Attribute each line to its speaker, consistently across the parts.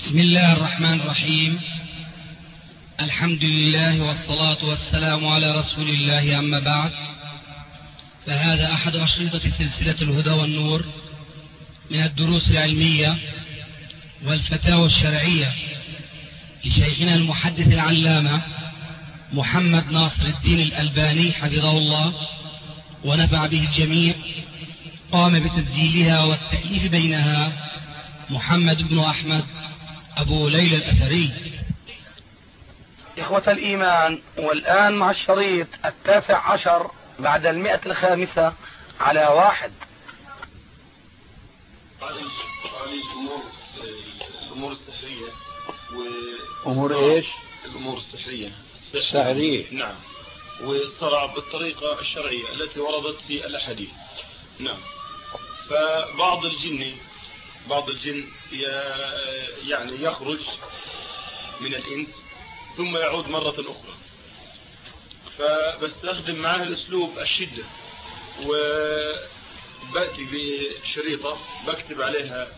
Speaker 1: بسم الله الرحمن الرحيم. الحمد لله والصلاة والسلام على رسول الله، أما بعد، فهذا أحد أشرطة سلسلة الهدى والنور من الدروس العلمية والفتاوى الشرعية لشيخنا المحدث العلامة محمد ناصر الدين الألباني حفظه الله ونفع به الجميع. قام بتسجيلها والتأليف بينها محمد بن أحمد أبو ليلى الأثري.
Speaker 2: إخوة الإيمان، والآن مع الشريط 19 بعد 105 على 1.
Speaker 3: الأمور السحرية
Speaker 4: أمور إيش؟
Speaker 3: الأمور السحرية
Speaker 4: السحرية،
Speaker 3: نعم، والصرع بالطريقة الشرعية التي وردت في الأحاديث. نعم. فبعض الجن يعني يخرج من الإنس ثم يعود مرة أخرى، فبستخدم معاه الأسلوب الشدة، وبأتي بشريطة بكتب عليها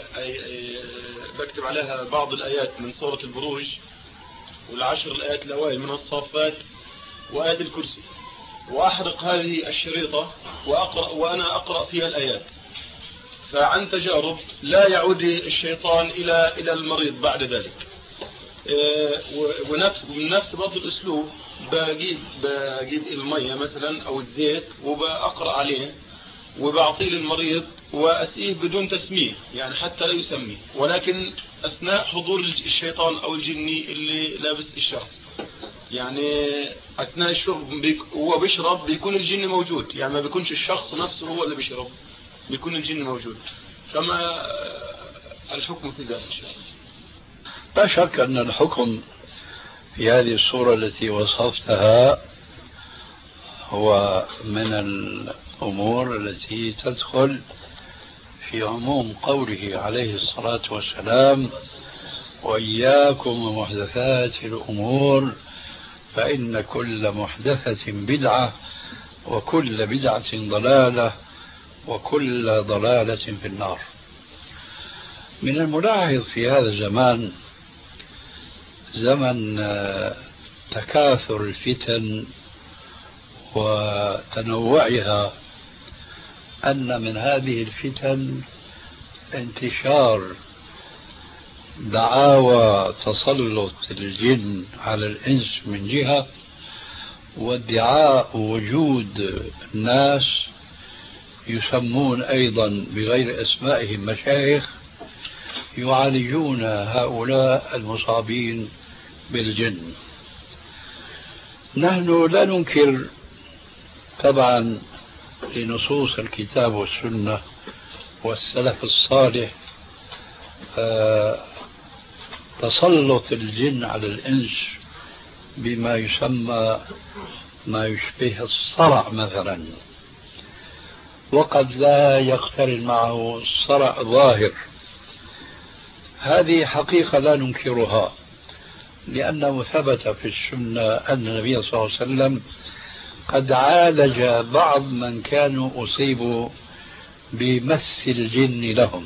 Speaker 3: بكتب عليها بعض الآيات من سورة البروج، والعشر الآيات الأوائل من الصافات، وآيات الكرسي، وأحرق هذه الشريطة وأنا أقرأ فيها الآيات. فعن تجارب لا يعود الشيطان إلى المريض بعد ذلك. ومن نفس برضو الأسلوب بجيب المية مثلا أو الزيت وبأقرأ عليه وبعطيه للمريض وأسقيه بدون تسميه، يعني حتى لا يسميه، ولكن أثناء حضور الشيطان أو الجني اللي لابس الشخص، يعني أثناء الشرب هو بيشرب بيكون الجن موجود، يعني ما بيكونش الشخص نفسه هو اللي بيشرب، بيكون الجن موجود. فما الحكم في ذلك؟
Speaker 4: لا شك أن الحكم في هذه الصورة التي وصفتها هو من الأمور التي تدخل في عموم قوله عليه الصلاة والسلام: وإياكم ومحدثات الأمور فإن كل محدثة بدعة وكل بدعة ضلالة وكل ضلالة في النار. من الملاحظ في هذا الزمان، زمن تكاثر الفتن وتنوعها، أن من هذه الفتن انتشار دعاوى تسلط الجن على الإنس من جهة، وادعاء وجود ناس يسمون أيضا بغير أسمائهم مشايخ يعالجون هؤلاء المصابين بالجن. نحن لا ننكر طبعا لنصوص الكتاب والسنة والسلف الصالح تسلط الجن على الإنس بما يسمى ما يشبه الصرع مثلا، وقد لا يقترن معه الصرع ظاهر. هذه حقيقة لا ننكرها، لأنه ثبت في السنة أن النبي صلى الله عليه وسلم قد عالج بعض من كانوا أصيبوا بمس الجن لهم.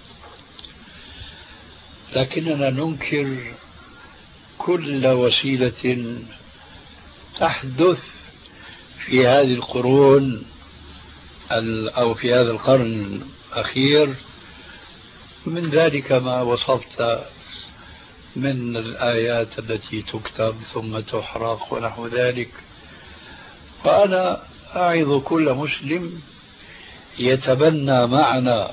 Speaker 4: لكننا ننكر كل وسيلة تحدث في هذه القرون أو في هذا القرن الأخير، من ذلك ما وصفت من الآيات التي تكتب ثم تحرق ونحو ذلك. فأنا أعظ كل مسلم يتبنى معنا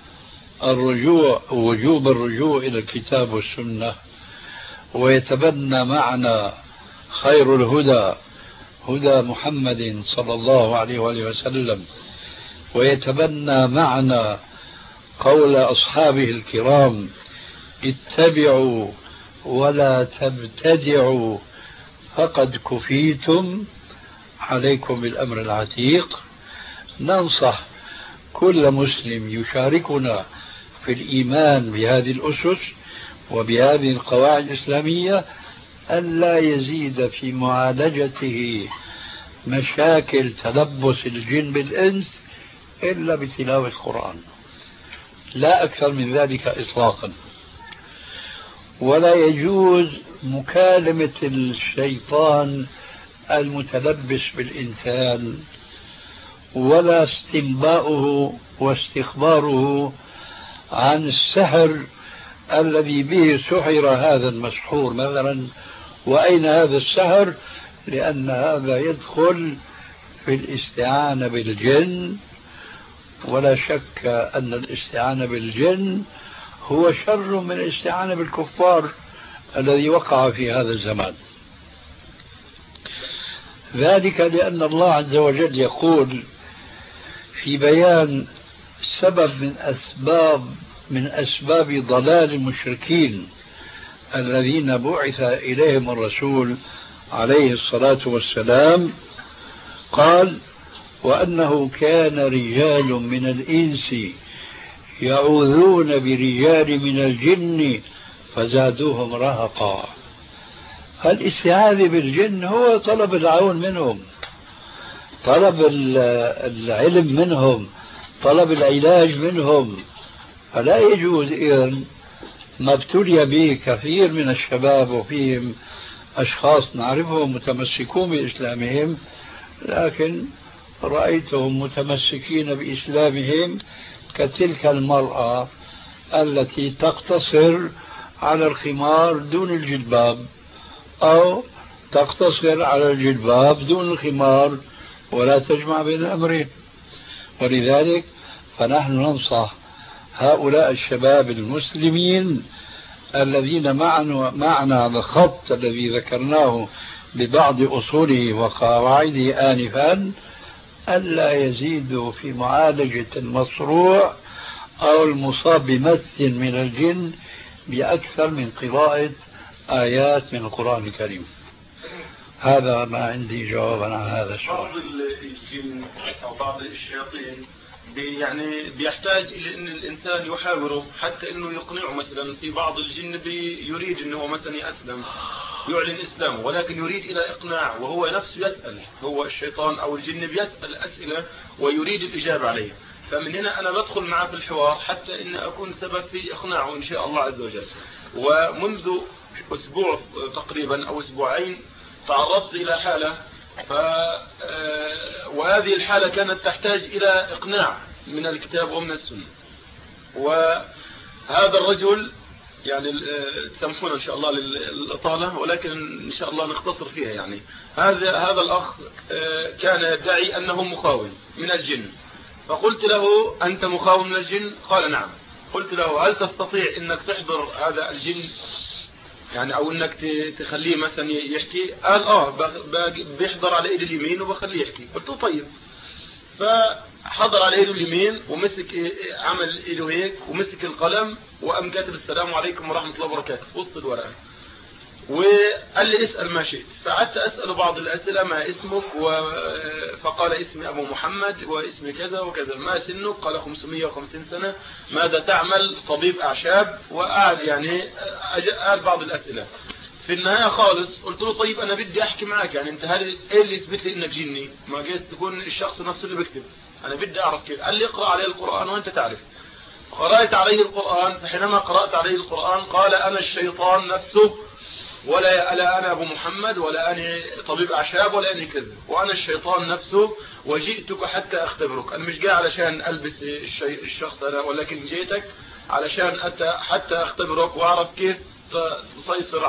Speaker 4: وجوب الرجوع إلى الكتاب والسنة، ويتبنى معنا خير الهدى هدى محمد صلى الله عليه وآله وسلم، ويتبنى معنا قول أصحابه الكرام: اتبعوا ولا تبتدعوا فقد كفيتم، عليكم بالأمر العتيق. ننصح كل مسلم يشاركنا في الإيمان بهذه الأسس وبهذه القواعد الإسلامية أن لا يزيد في معالجته مشاكل تلبس الجن بالإنس إلا بتلاوة القرآن، لا أكثر من ذلك إطلاقا. ولا يجوز مكالمة الشيطان المتلبس بالإنسان، ولا استنباؤه واستخباره عن السحر الذي به سحر هذا المسحور مثلا. وأين هذا السحر؟ لأن هذا يدخل في الاستعانة بالجن، ولا شك أن الاستعانة بالجن هو شر من الاستعانة بالكفار الذي وقع في هذا الزمان. ذلك لأن الله عز وجل يقول في بيان سبب من أسباب ضلال المشركين الذين بعث إليهم الرسول عليه الصلاة والسلام، قال: وأنه كان رجال من الإنس يعوذون برجال من الجن فزادوهم رهقا. الاستعاذة بالجن هو طلب العون منهم، طلب العلم منهم، طلب العلاج منهم. فلا يجوز إذن ما ابتلي به كثير من الشباب، وفيهم أشخاص نعرفهم متمسكون بإسلامهم، لكن رأيتهم متمسكين بإسلامهم كتلك المرأة التي تقتصر على الخمار دون الجلباب، أو تقتصر على الجلباب دون الخمار، ولا تجمع بين الأمرين. ولذلك فنحن ننصح هؤلاء الشباب المسلمين الذين معنا على الخط الذي ذكرناه ببعض أصوله وقواعده آنفا ألا يزيدوا في معالجة المصروع أو المصاب بمس من الجن بأكثر من قراءة آيات من القرآن الكريم. هذا ما عندي جوابا عن هذا السؤال.
Speaker 3: بعض الجن أو بعض الشياطين يعني بيحتاج إلى أن الإنسان يحاوره حتى أنه يقنعه. مثلا في بعض الجن يريد أنه مثلا يسلم، يعلن إسلامه، ولكن يريد إلى إقناع، وهو نفسه يسأل، هو الشيطان أو الجن بيسأل أسئلة ويريد الإجابة عليها. فمن هنا أنا بدخل معه في الحوار حتى أن أكون سبب في إقناعه إن شاء الله عز وجل. ومنذ أسبوع تقريبا أو أسبوعين تعرضت إلى حالة وهذه الحالة كانت تحتاج إلى إقناع من الكتاب ومن السنة. وهذا الرجل يعني تسامحونا إن شاء الله للإطالة، ولكن إن شاء الله نختصر فيها. يعني هذا الأخ كان يدعي أنه مخاون من الجن، فقلت له: أنت مخاون من الجن؟ قال: نعم. قلت له: هل تستطيع أنك تحضر هذا الجن يعني، أو أنك تخليه مثلا يحكي؟ قال: بيحضر على إيد اليمين وبخليه يحكي. قلت له: طيب. فحضر على إيده اليمين ومسك، عمل إيده هيك ومسك القلم وقام كاتب: السلام عليكم ورحمة الله وبركاته وسط الورقة، وقال لي: اسأل ما شئت. فقعدت أسأله بعض الأسئلة: ما اسمك؟ فقال: اسمي أبو محمد، واسمي كذا وكذا. ما سنك؟ قال: 550 سنة. ماذا تعمل؟ طبيب أعشاب. وقعد يعني قال بعض الأسئلة. في النهاية خالص قلت له: طيب أنا بدي أحكي معك، يعني أنت ايه اللي يثبت لي إنك جني؟ ما جايز تكون الشخص نفسه اللي بيكتب، أنا بدي أعرف كيف. قال لي: اقرأ عليه القرآن وأنت تعرف. قرأت عليه القرآن، فحينما قرأت عليه القرآن قال: أنا الشيطان نفسه، ولا أنا أبو محمد، ولا أنا طبيب أعشاب، ولا أنا كذا، وأنا الشيطان نفسه، وجئتك حتى أختبرك. أنا مش جاي علشان ألبس الشخص أنا، ولكن جيتك علشان حتى أختبرك وأعرف كيف تسيطر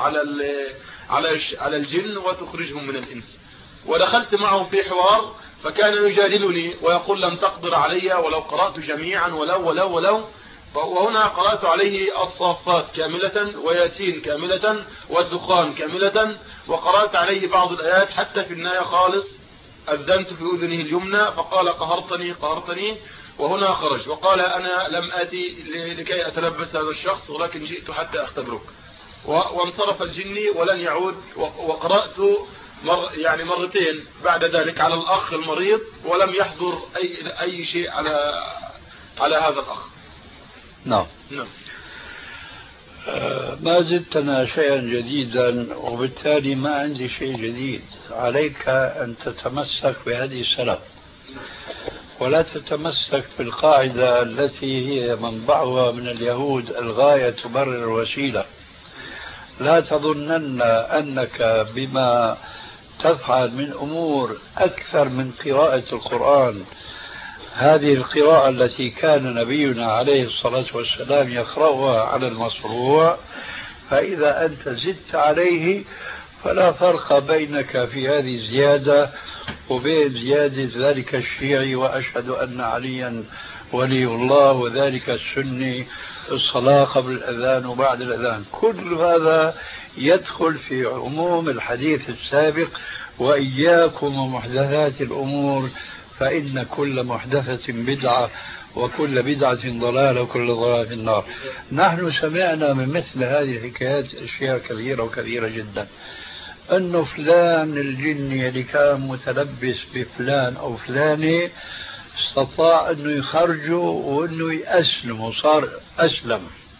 Speaker 3: على الجن وتخرجهم من الإنس. ودخلت معه في حوار، فكان يجادلني ويقول: لم تقدر علي ولو قرأت جميعا ولو. وهنا قرأت عليه الصافات كاملة، وياسين كاملة، والدخان كاملة، وقرأت عليه بعض الآيات حتى في النهاية خالص أذنت في أذنه اليمنى فقال: قهرتني. وهنا خرج وقال: أنا لم آتي لكي أتلبس هذا الشخص، ولكن جئت حتى أختبرك. وانصرف الجني ولن يعود. وقرأت يعني مرتين بعد ذلك على الأخ المريض، ولم يحضر أي شيء على هذا الأخ.
Speaker 4: نعم. ما زدتنا شيئا جديدا، وبالتالي ما عندي شيء جديد. عليك أن تتمسك بهذه السلف، ولا تتمسك بالقاعدة التي هي منبعها من اليهود: الغاية تبرر الوسيلة. لا تظنن أنك بما تفعل من أمور أكثر من قراءة القرآن، هذه القراءة التي كان نبينا عليه الصلاة والسلام يقرأها على المصروع، فإذا أنت زدت عليه فلا فرق بينك في هذه الزيادة وبين زيادة ذلك الشيعي وأشهد أن عليا ولي الله وذلك السني الصلاة قبل الأذان وبعد الأذان. كل هذا يدخل في عموم الحديث السابق: وإياكم ومحدثات الأمور فإن كل محدثة بدعة وكل بدعة ضلالة وكل ضلالة في النار. نحن سمعنا من مثل هذه الحكايات أشياء كثيرة وكثيرة جدا، أنه فلان الجني اللي كان متلبس بفلان أو فلانة استطاع أنه يخرجه وأنه يأسلم وصار أسلم،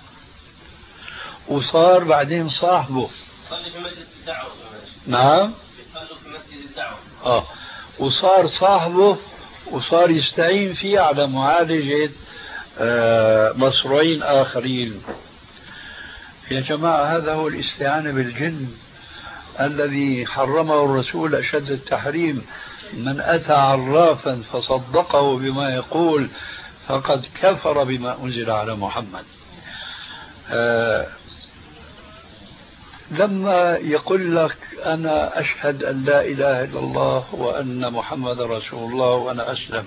Speaker 4: وصار بعدين صاحبه.
Speaker 5: صلي في مسجد الدعوة.
Speaker 4: نعم.
Speaker 5: صلوا في مسجد الدعوة.
Speaker 4: وصار صاحبه وصار يستعين فيه على معالجة مصروعين آخرين. يا جماعة هذا هو الاستعانة بالجن الذي حرمه الرسول أشد التحريم: من أتى عرافا فصدقه بما يقول فقد كفر بما أنزل على محمد. لما يقول لك أنا أشهد أن لا إله إلا الله وأن محمد رسول الله وأنا أسلم،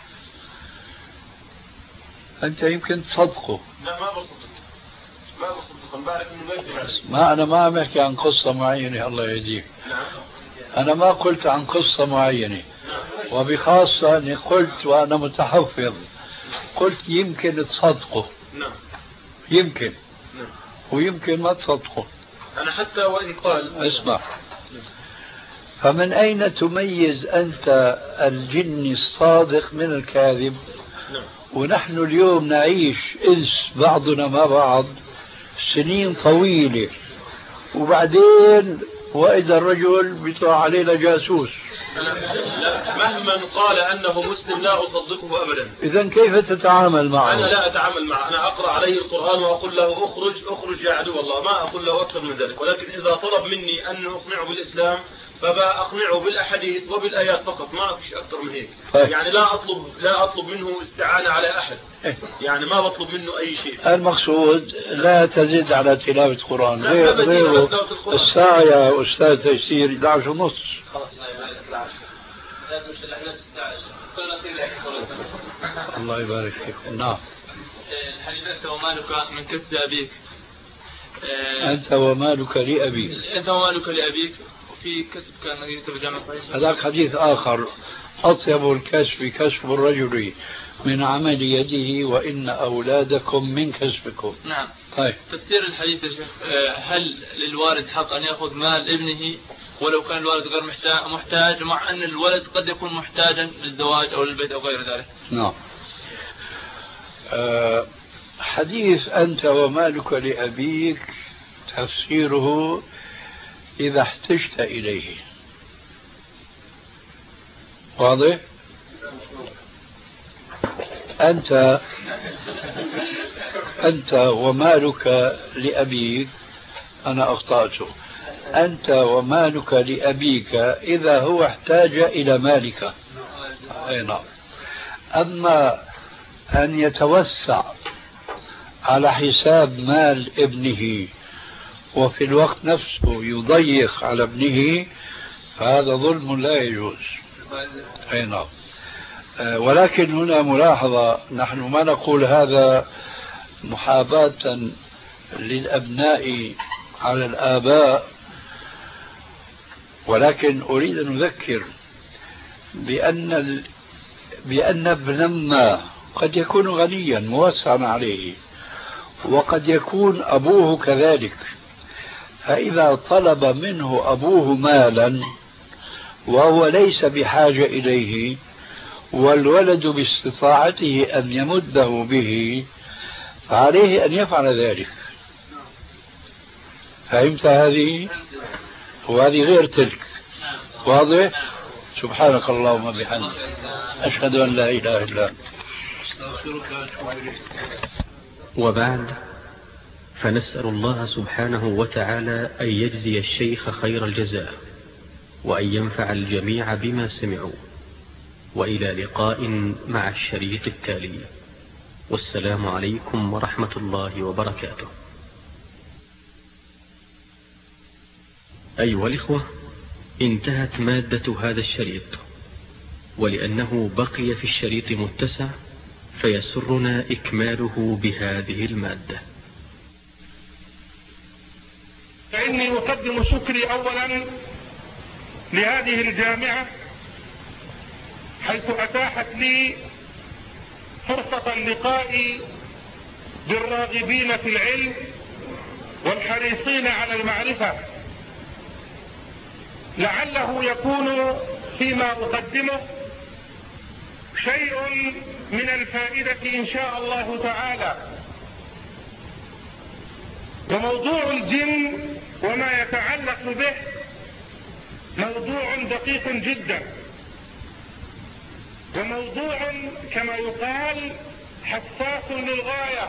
Speaker 4: أنت يمكن تصدقه.
Speaker 3: لا ما بصدق بعرف إنه ما يجوز.
Speaker 4: ما أنا ما عم أحكي عن قصة معينة الله يهديك. أنا ما قلت عن قصة معينة، وبخاصة أني قلت وأنا متحفظ، قلت يمكن تصدقه. يمكن ويمكن ما تصدقه.
Speaker 3: أنا حتى وإن قال
Speaker 4: اسمع، فمن أين تميز أنت الجن الصادق من الكاذب؟ ونحن اليوم نعيش إنس بعضنا مع بعض سنين طويلة، وبعدين وإذا الرجل بيطلع علينا جاسوس.
Speaker 3: مهما قال أنه مسلم لا أصدقه أبدا.
Speaker 4: إذن كيف تتعامل معه؟
Speaker 3: أنا لا أتعامل معه، أنا أقرأ عليه القرآن وأقول له أخرج يا عدو الله، ما أقول له أكثر من ذلك. ولكن إذا طلب مني أن أقنعه بالإسلام فبأقنعه بالأحاديث وبالآيات فقط، ما فيش أكثر من هيك. يعني لا أطلب منه استعانة على أحد، يعني ما بطلب منه أي شيء.
Speaker 4: المقصود لا تزيد على تلاوة القرآن. غيره الساعة يا أستاذ تيسير 11:30. الله يبارك فيكم. نعم.
Speaker 5: الحديث أنت ومالك من كسب أبيك.
Speaker 4: أنت ومالك لأبيك.
Speaker 5: أنت ومالك لأبيك. وفي كسب كان يكتب جامع صحيح.
Speaker 4: هذاك حديث آخر: أطيب الكسب كسب الرجل من عمل يده وإن أولادكم من كسبكم.
Speaker 5: نعم.
Speaker 4: طيب.
Speaker 5: تفسير الحديث يا شيخ، هل للوالد حق أن يأخذ مال ابنه ولو كان الوالد غير محتاج، مع أن الولد قد يكون محتاجا للزواج أو للبيت أو غير ذلك؟
Speaker 4: نعم. حديث أنت ومالك لأبيك تفسيره إذا احتجت إليه. واضح؟ أنت ومالك لأبيك، أنا أخطأته. أنت ومالك لأبيك إذا هو احتاج إلى مالك. أي نعم. أما أن يتوسع على حساب مال ابنه وفي الوقت نفسه يضيق على ابنه فهذا ظلم لا يجوز. أي نعم. ولكن هنا ملاحظة، نحن ما نقول هذا محاباة للأبناء على الآباء، ولكن أريد أن أذكر بأن ابن ما قد يكون غنيا موسعا عليه، وقد يكون أبوه كذلك، فإذا طلب منه أبوه مالا وهو ليس بحاجة إليه والولد باستطاعته أن يمده به فعليه أن يفعل ذلك. فهمت هذه؟ وهذه غير تلك. واضح؟ سبحانك اللهم وبحمدك، أشهد أن لا إله إلا أنت.
Speaker 6: وبعد، فنسأل الله سبحانه وتعالى أن يجزي الشيخ خير الجزاء وأن ينفع الجميع بما سمعوا. وإلى لقاء مع الشريط التالي، والسلام عليكم ورحمة الله وبركاته. أيها الإخوة، انتهت مادة هذا الشريط، ولأنه بقي في الشريط متسع فيسرنا إكماله بهذه المادة.
Speaker 7: فإني أقدم شكري أولا لهذه الجامعة حيث أتاحت لي فرصة اللقاء بالراغبين في العلم والحريصين على المعرفة، لعله يكون فيما أقدمه شيء من الفائدة إن شاء الله تعالى. وموضوع الجن وما يتعلق به موضوع دقيق جدا، وموضوع كما يقال حساس للغاية.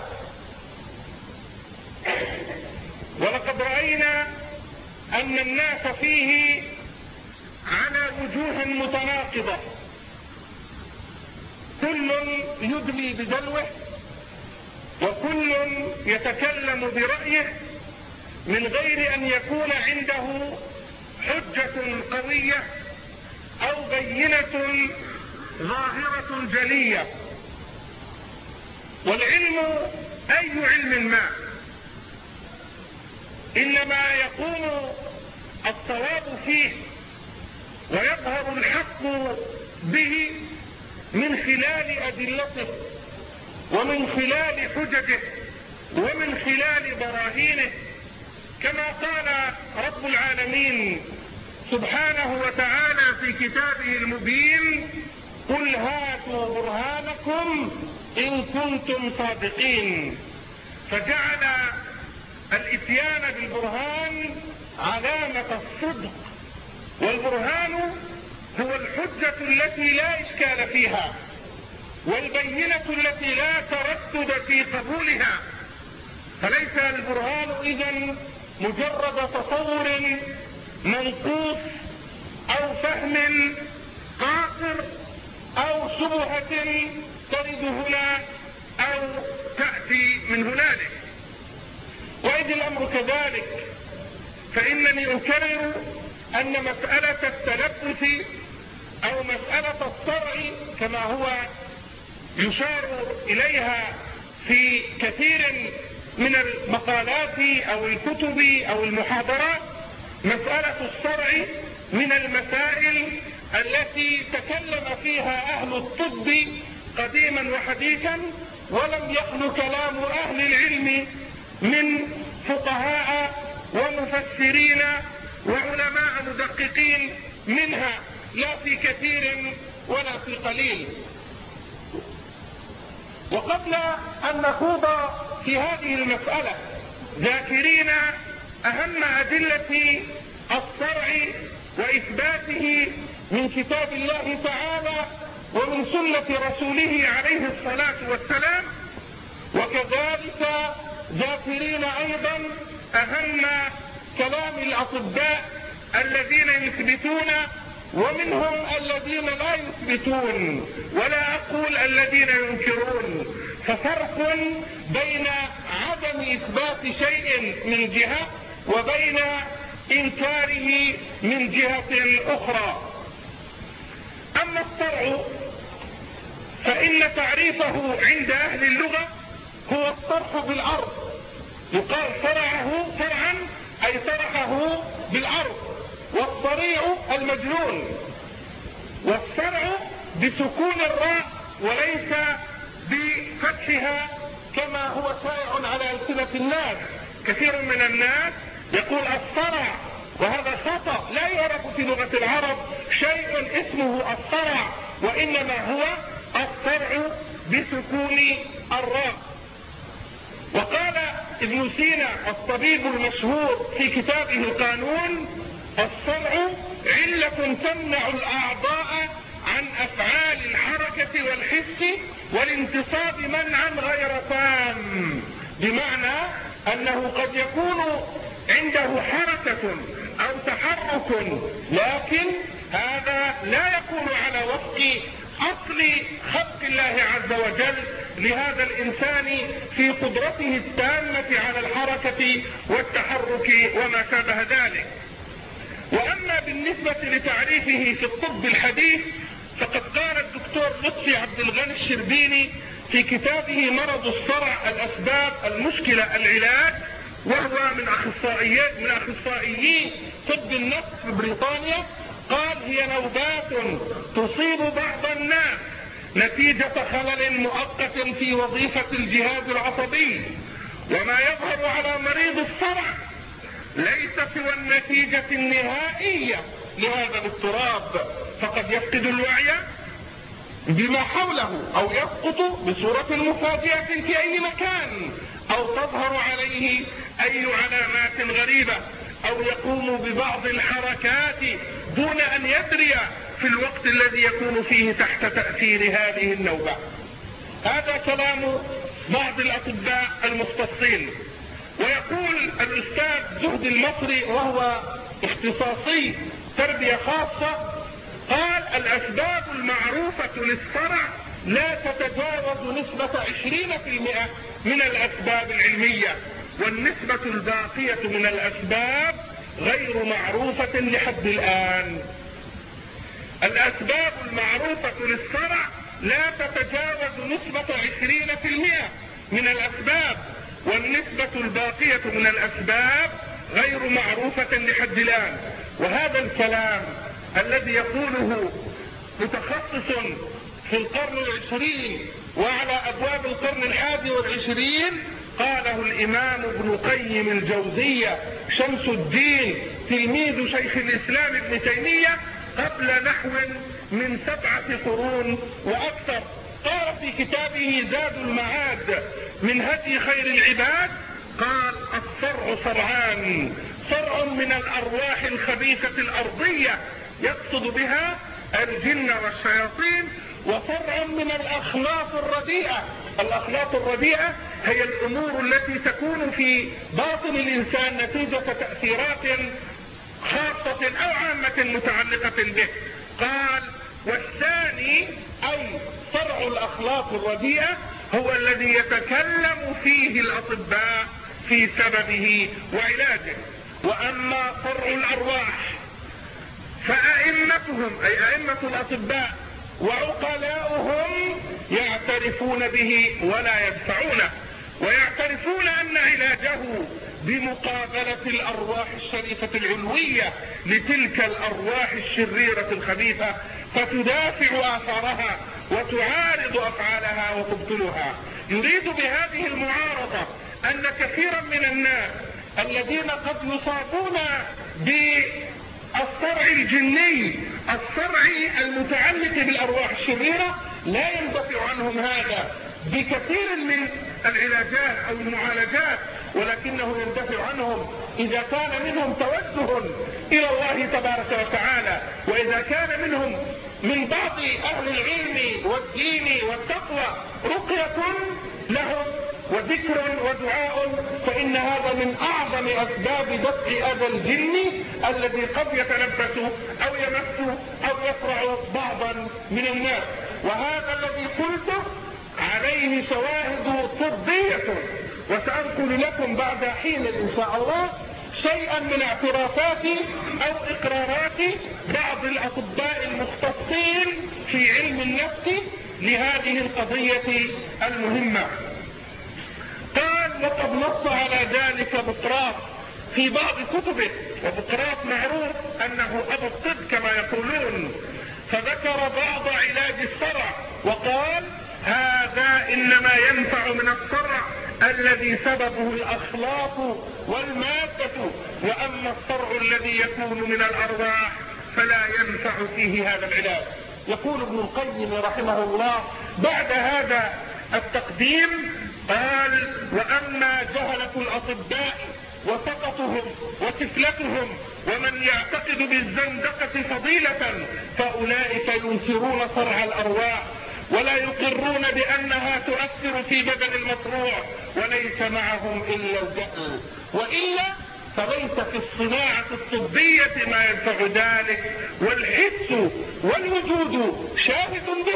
Speaker 7: ولقد رأينا أن الناس فيه على وجوه متناقضة، كل يدلي بدلوه وكل يتكلم برأيه من غير أن يكون عنده حجة قوية أو بينة ظاهرة جلية. والعلم أي علم ما إنما يكون الصواب فيه ويظهر الحق به من خلال أدلته ومن خلال حججه ومن خلال براهينه، كما قال رب العالمين سبحانه وتعالى في كتابه المبين: قل هاتوا برهانكم إن كنتم صادقين. فجعل الإتيان بالبرهان علامة الصدق، والبرهان هو الحجة التي لا إشكال فيها والبينة التي لا تردد في قبولها. فليس البرهان إذن مجرد تصور منقوص أو فهم قاصر أو شبهة ترد هنا أو تأتي من هنالك. وإذ الأمر كذلك فإنني أكرر أن مسألة التلبس أو مسألة الصرع كما هو يشار إليها في كثير من المقالات أو الكتب أو المحاضرات، مسألة الصرع من المسائل التي تكلم فيها أهل الطب قديما وحديثا، ولم يخل كلام أهل العلم من فقهاء ومفسرين وعلماء مدققين منها، لا في كثير ولا في قليل. وقبل أن نخوض في هذه المسألة ذاكرين أهم أدلة الصرع وإثباته من كتاب الله تعالى ومن سنة رسوله عليه الصلاة والسلام، وكذلك ذاكرين أيضا أهم كلام الأطباء الذين يثبتون ومنهم الذين لا يثبتون، ولا أقول الذين ينكرون. ففرق بين عدم إثبات شيء من جهة وبين إنكاره من جهة أخرى. أما الصرع فإن تعريفه عند أهل اللغة هو الصرح بالأرض، يقال صرعه صرعا أي صرحه بالأرض، والصريع المجنون، والصرع بسكون الراء وليس بفتحها كما هو شائع على ألسنة الناس. كثير من الناس يقول الصرع، وهذا خطأ، لا يعرف في لغة العرب شيء اسمه الصرع، وإنما هو الصرع بسكون الراء. وقال ابن سينا الطبيب المشهور في كتابه القانون: الصرع علة تمنع الأعضاء عن أفعال الحركة والحس والانتصاب منعا غير تام، بمعنى أنه قد يكون عنده حركة أو تحرك، لكن هذا لا يكون على وفق أصل خلق الله عز وجل لهذا الإنسان في قدرته التامة على الحركة والتحرك وما شابه ذلك. وأما بالنسبة لتعريفه في الطب الحديث فقد قال الدكتور لطفي عبد الغني الشربيني في كتابه مرض الصرع الأسباب المشكلة العلاج، وهو من أخصائيي طب النفس في بريطانيا، قال هي نوبات تصيب بعض الناس نتيجة خلل مؤقت في وظيفة الجهاز العصبي، وما يظهر على مريض الصرع ليس سوى النتيجة النهائية لهذا الاضطراب، فقد يفقد الوعي بما حوله أو يسقط بصورة مفاجئة في أي مكان، أو تظهر عليه أي علامات غريبة، أو يقوم ببعض الحركات دون أن يدري في الوقت الذي يكون فيه تحت تأثير هذه النوبة. هذا كلام بعض الأطباء المختصين. ويقول الأستاذ زهد المصري وهو اختصاصي تربية خاصة، قال الأسباب المعروفة للصرع لا تتجاوز نسبة 20% من الأسباب العلمية، والنسبة الباقية من الأسباب غير معروفة لحد الآن. الأسباب المعروفة للصرع لا تتجاوز نسبة 20% من الأسباب، والنسبة الباقية من الأسباب غير معروفة لحد الآن. وهذا الكلام الذي يقوله متخصص في القرن 20 وعلى أبواب القرن 21 قاله الإمام ابن قيم الجوزية شمس الدين تلميذ شيخ الإسلام ابن تيمية قبل نحو من 7 قرون وأكثر. قال في كتابه زاد المعاد من هدي خير العباد، قال الصرع صرعان، صرع من الأرواح الخبيثة الأرضية يقصد بها الجن والشياطين، وصرع من الأخلاق الرديئة. الأخلاق الرديئة هي الأمور التي تكون في باطن الإنسان نتيجة تأثيرات خاصة أو عامة متعلقة به. قال والثاني أي صرع الأخلاق الرديئة هو الذي يتكلم فيه الأطباء في سببه وعلاجه. وأما صرع الأرواح فأئمتهم أي أئمة الأطباء وعقلاؤهم يعترفون به ولا يدفعونه، ويعترفون أن علاجه بمقابلة الأرواح الشريفة العلوية لتلك الأرواح الشريرة الخبيثة، فتدافع آثارها وتعارض أفعالها وتبطلها. يريد بهذه المعارضة أن كثيرا من الناس الذين قد يصابون بالصرع الجني، الصرع المتعلق بالأرواح الشريرة، لا يندفع عنهم هذا بكثير من العلاجات أو المعالجات، ولكنه يندفع عنهم إذا كان منهم توجه إلى الله تبارك وتعالى، وإذا كان منهم من بعض أهل العلم والدين والتقوى رقية لهم وذكر ودعاء، فإن هذا من أعظم أسباب دفع أذى الجن الذي قد يتلبس أو يمس أو يصرع بعضا من الناس. وهذا الذي قلته عليه شواهد طبية، وسأنقل لكم بعد حين إن شاء الله شيئا من اعترافات أو إقرارات بعض الأطباء المختصين في علم النفس لهذه القضية المهمة. قال وقد نص على ذلك بقراط في بعض كتبه، وبقراط معروف أنه أبو الطب كما يقولون، فذكر بعض علاج الصرع وقال هذا إنما ينفع من الصرع الذي سببه الأخلاق والمادة، وأما الصرع الذي يكون من الأرواح فلا ينفع فيه هذا العلاج. يقول ابن القيم رحمه الله بعد هذا التقديم قال وأما جهلة الأطباء وسقطهم وسفلتهم ومن يعتقد بالزندقة فضيلة فأولئك ينكرون صرع الأرواح ولا يقرون بأنها تؤثر في بدن المصروع وليس معهم إلا الجهل، وإلا فليس في الصناعة الطبية ما يدفع ذلك، والحس والوجود شاهد به،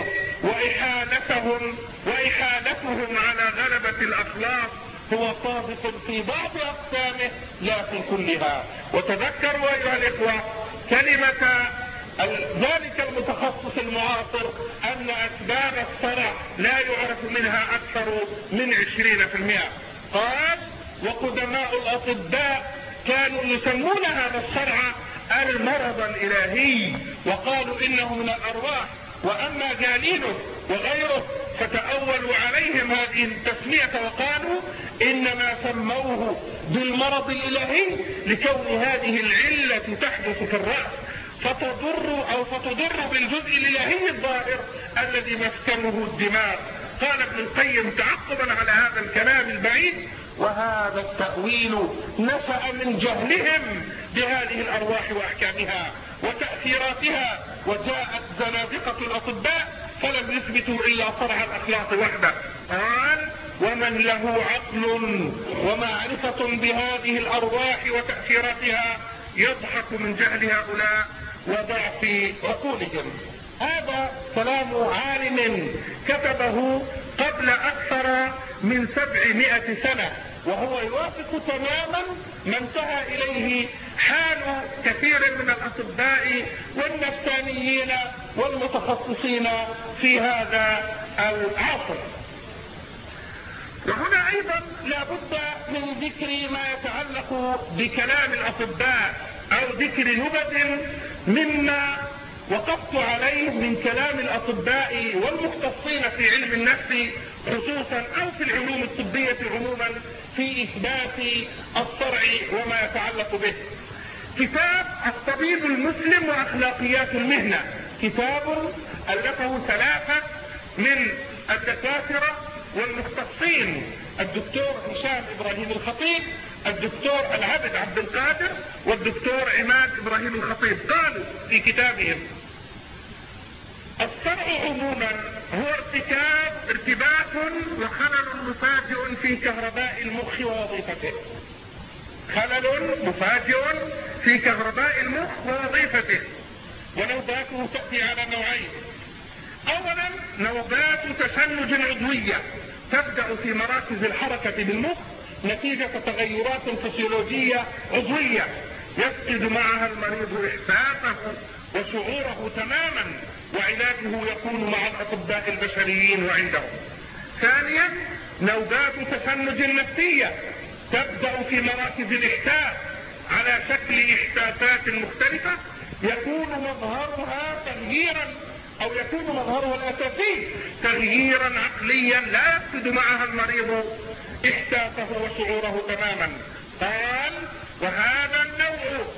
Speaker 7: وإحالتهم على غلبة الأخلاق هو صادق في بعض أقسامه لا في كلها. وتذكروا أيها الإخوة كلمة ذلك المتخصص المعاصر أن أسباب الصرع لا يعرف منها أكثر من 20%. قال: وقدماء الأطباء كانوا يسمون هذا الصرع المرض الإلهي، وقالوا إنه من الأرواح، وأما جالينه وغيره فتأولوا عليهم هذه التسمية وقالوا إنما سموه بالمرض الإلهي لكون هذه العلة تحدث في الرأس فتضر بالجزء الإلهي الظاهر الذي مسكنه الدماغ. قال ابن القيم تعقبا على هذا الكلام البعيد: وهذا التأويل نشأ من جهلهم بهذه الأرواح وأحكامها وتأثيراتها، وجاءت زنادقة الأطباء فلم يثبتوا إلا صرع الأخلاق وحده. قال: ومن له عقل ومعرفة بهذه الأرواح وتأثيراتها يضحك من جهل هؤلاء وضعف عقولهم. هذا كلام عالم كتبه قبل أكثر من 700 سنة، وهو يوافق تماما ما انتهى إليه حال كثير من الأطباء والنفسانيين والمتخصصين في هذا العصر. وهنا أيضا لا بد من ذكر ما يتعلق بكلام الأطباء أو ذكر نبذ مما وقفت عليه من كلام الأطباء والمختصين في علم النفس خصوصا أو في العلوم الطبية عموما في إثبات الصرع وما يتعلق به. كتاب الطبيب المسلم وأخلاقيات المهنة، كتاب ألفه 3 من الدكاترة والمختصين: الدكتور هشام إبراهيم الخطيب، الدكتور العبد عبد القادر، والدكتور عماد إبراهيم الخطيب. قالوا في كتابهم: الصرع عموما هو ارتباك وخلل مفاجئ في كهرباء المخ ووظيفته. خلل مفاجئ في كهرباء المخ ووظيفته، ونوباته تأتي على نوعين: اولا نوبات تشنج عضوية تبدأ في مراكز الحركة بالمخ نتيجة تغيرات فسيولوجية عضوية يفقد معها المريض إحساسه وشعوره تماما، وعلاجه يكون مع الأطباء البشريين وعندهم. ثانيا نوبات تشنج نفسية تبدأ في مراكز الإحساس على شكل إحساسات مختلفة يكون مظهرها تغييرا أو يكون مظهرها الأساسي تغييرا عقليا لا يفقد معها المريض إحساسه وشعوره تماما. قال: وهذا النوع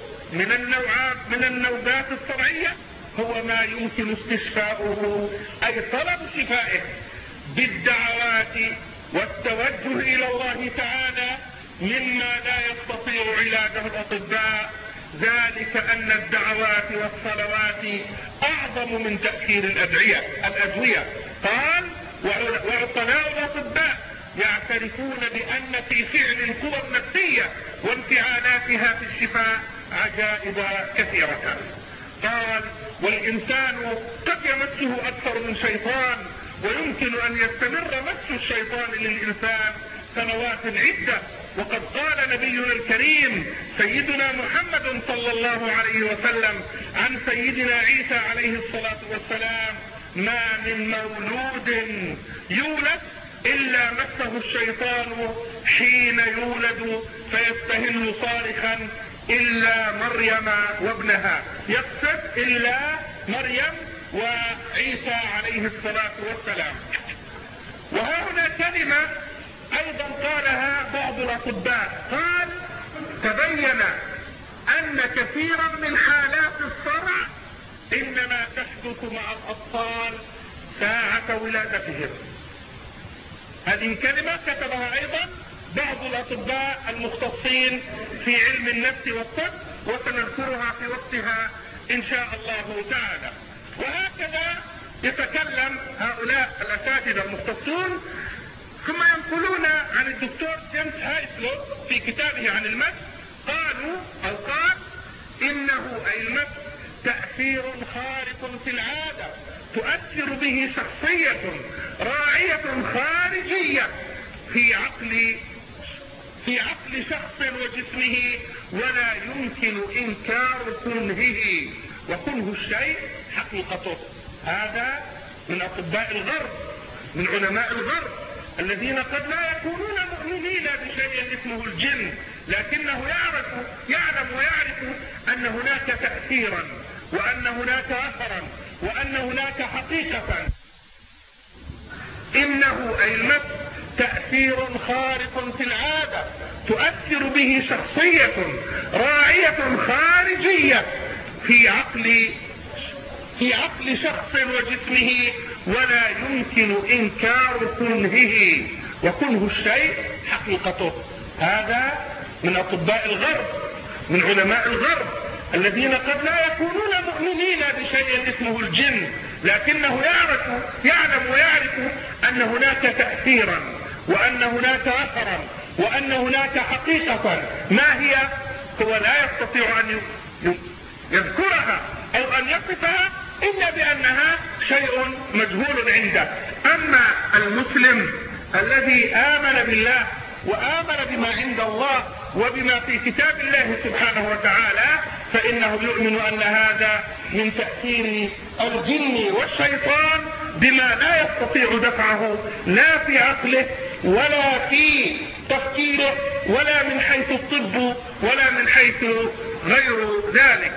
Speaker 7: من النوبات الصرعية هو ما يمكن استشفاؤه أي طلب شفائه بالدعوات والتوجه إلى الله تعالى مما لا يستطيع علاجه الأطباء، ذلك أن الدعوات والصلوات أعظم من تأثير الأدوية. قال: وعقلاء الأطباء يعترفون بأن في فعل القوى النفسية وانفعالاتها في الشفاء عجائب كثيرة. قال: والإنسان قد يمسه أكثر من شيطان، ويمكن أن يستمر مس الشيطان للإنسان سنوات عدة. وقد قال نبينا الكريم سيدنا محمد صلى الله عليه وسلم عن سيدنا عيسى عليه الصلاة والسلام: ما من مولود يولد إلا مسه الشيطان حين يولد فيستهل صارخا إلا مريم وابنها، يقصد إلا مريم وعيسى عليه الصلاة والسلام. وهنا كلمة أيضا قالها بعض الأطباء، قال: تبين أن كثيرا من حالات الصرع إنما تحدث مع الأطفال ساعة ولادتهم. هذه كلمة كتبها أيضا بعض الأطباء المختصين في علم النفس والطب، وسنذكرها في وقتها إن شاء الله تعالى. وهكذا يتكلم هؤلاء الأساتذة المختصون ثم ينقلون عن الدكتور جيمس هايسلو في كتابه عن المس قال إنه أي المس تأثير خارق في العادة تؤثر به شخصية راعية خارجية في عقل شخص وجسمه ولا يمكن إنكار كنهه، وكنه الشيء حقيقته. هذا من أطباء الغرب، من علماء الغرب الذين قد لا يكونون مؤمنين بشيء اسمه الجن، لكنه يعلم ويعرف أن هناك تأثيرا وأن هناك أثرا وأن هناك حقيقة. إنه أي المس تأثير خارق في العادة تؤثر به شخصية راعية خارجية في عقل شخص وجسمه ولا يمكن إنكار كنهه، وكنه الشيء حقيقته. هذا من أطباء الغرب، من علماء الغرب الذين قد لا يكونون مؤمنين بشيء اسمه الجن، لكنه يعلم ويعرف أن هناك تأثيرا وأن هناك أثرا وأن هناك حقيقة. ما هي؟ هو لا يستطيع أن يذكرها أو أن يصفها إلا بأنها شيء مجهول عنده. أما المسلم الذي آمن بالله وآمن بما عند الله وبما في كتاب الله سبحانه وتعالى فإنه يؤمن أن هذا من تأثير الجن والشيطان بما لا يستطيع دفعه لا في عقله ولا في تفكيره ولا من حيث الطب ولا من حيث غير ذلك.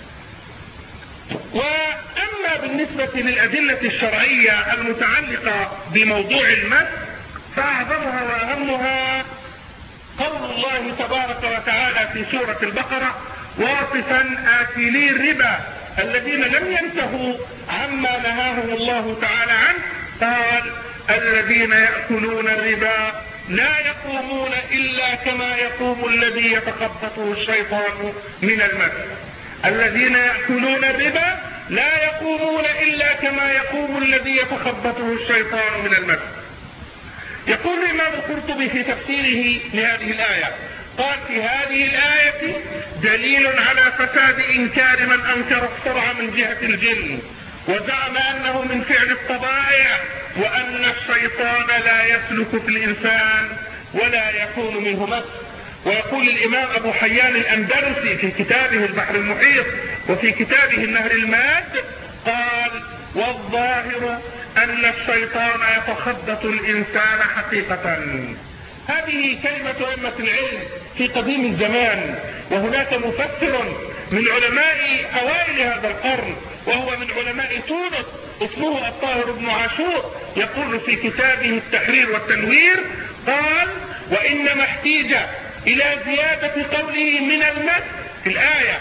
Speaker 7: وأما بالنسبة للأدلة الشرعية المتعلقة بموضوع المس فأعظمها وأهمها قول الله تبارك وتعالى في سورة البقرة واصفا آكلي الربا الذين لم ينتهوا عما نهاهم الله تعالى عنه، قال الذين يأكلون الربا لا يقومون إلا كما يقوم الذي يتخبطه الشيطان من المس. الذين يأكلون الربا لا يقومون إلا كما يقوم الذي يتخبطه الشيطان من المس. يقول الإمام القرطبي في تفسيره لهذه الآية قال في هذه الآية دليل على فساد إنكار من أنكر الشرع من جهة الجن وزعم أنه من فعل الطبائع وأن الشيطان لا يسلك في الإنسان ولا يكون منه مس. ويقول الإمام أبو حيان الأندلسي في كتابه البحر المحيط وفي كتابه النهر الماد قال والظاهر أن الشيطان يتخبط الإنسان حقيقة. هذه كلمة أئمة العلم في قديم الزمان، وهناك مفسر من علماء أوائل هذا القرن وهو من علماء تونس اسمه الطاهر بن عاشور يقول في كتابه التحرير والتنوير قال وإنما احتيج إلى زيادة قوله من المس في الآية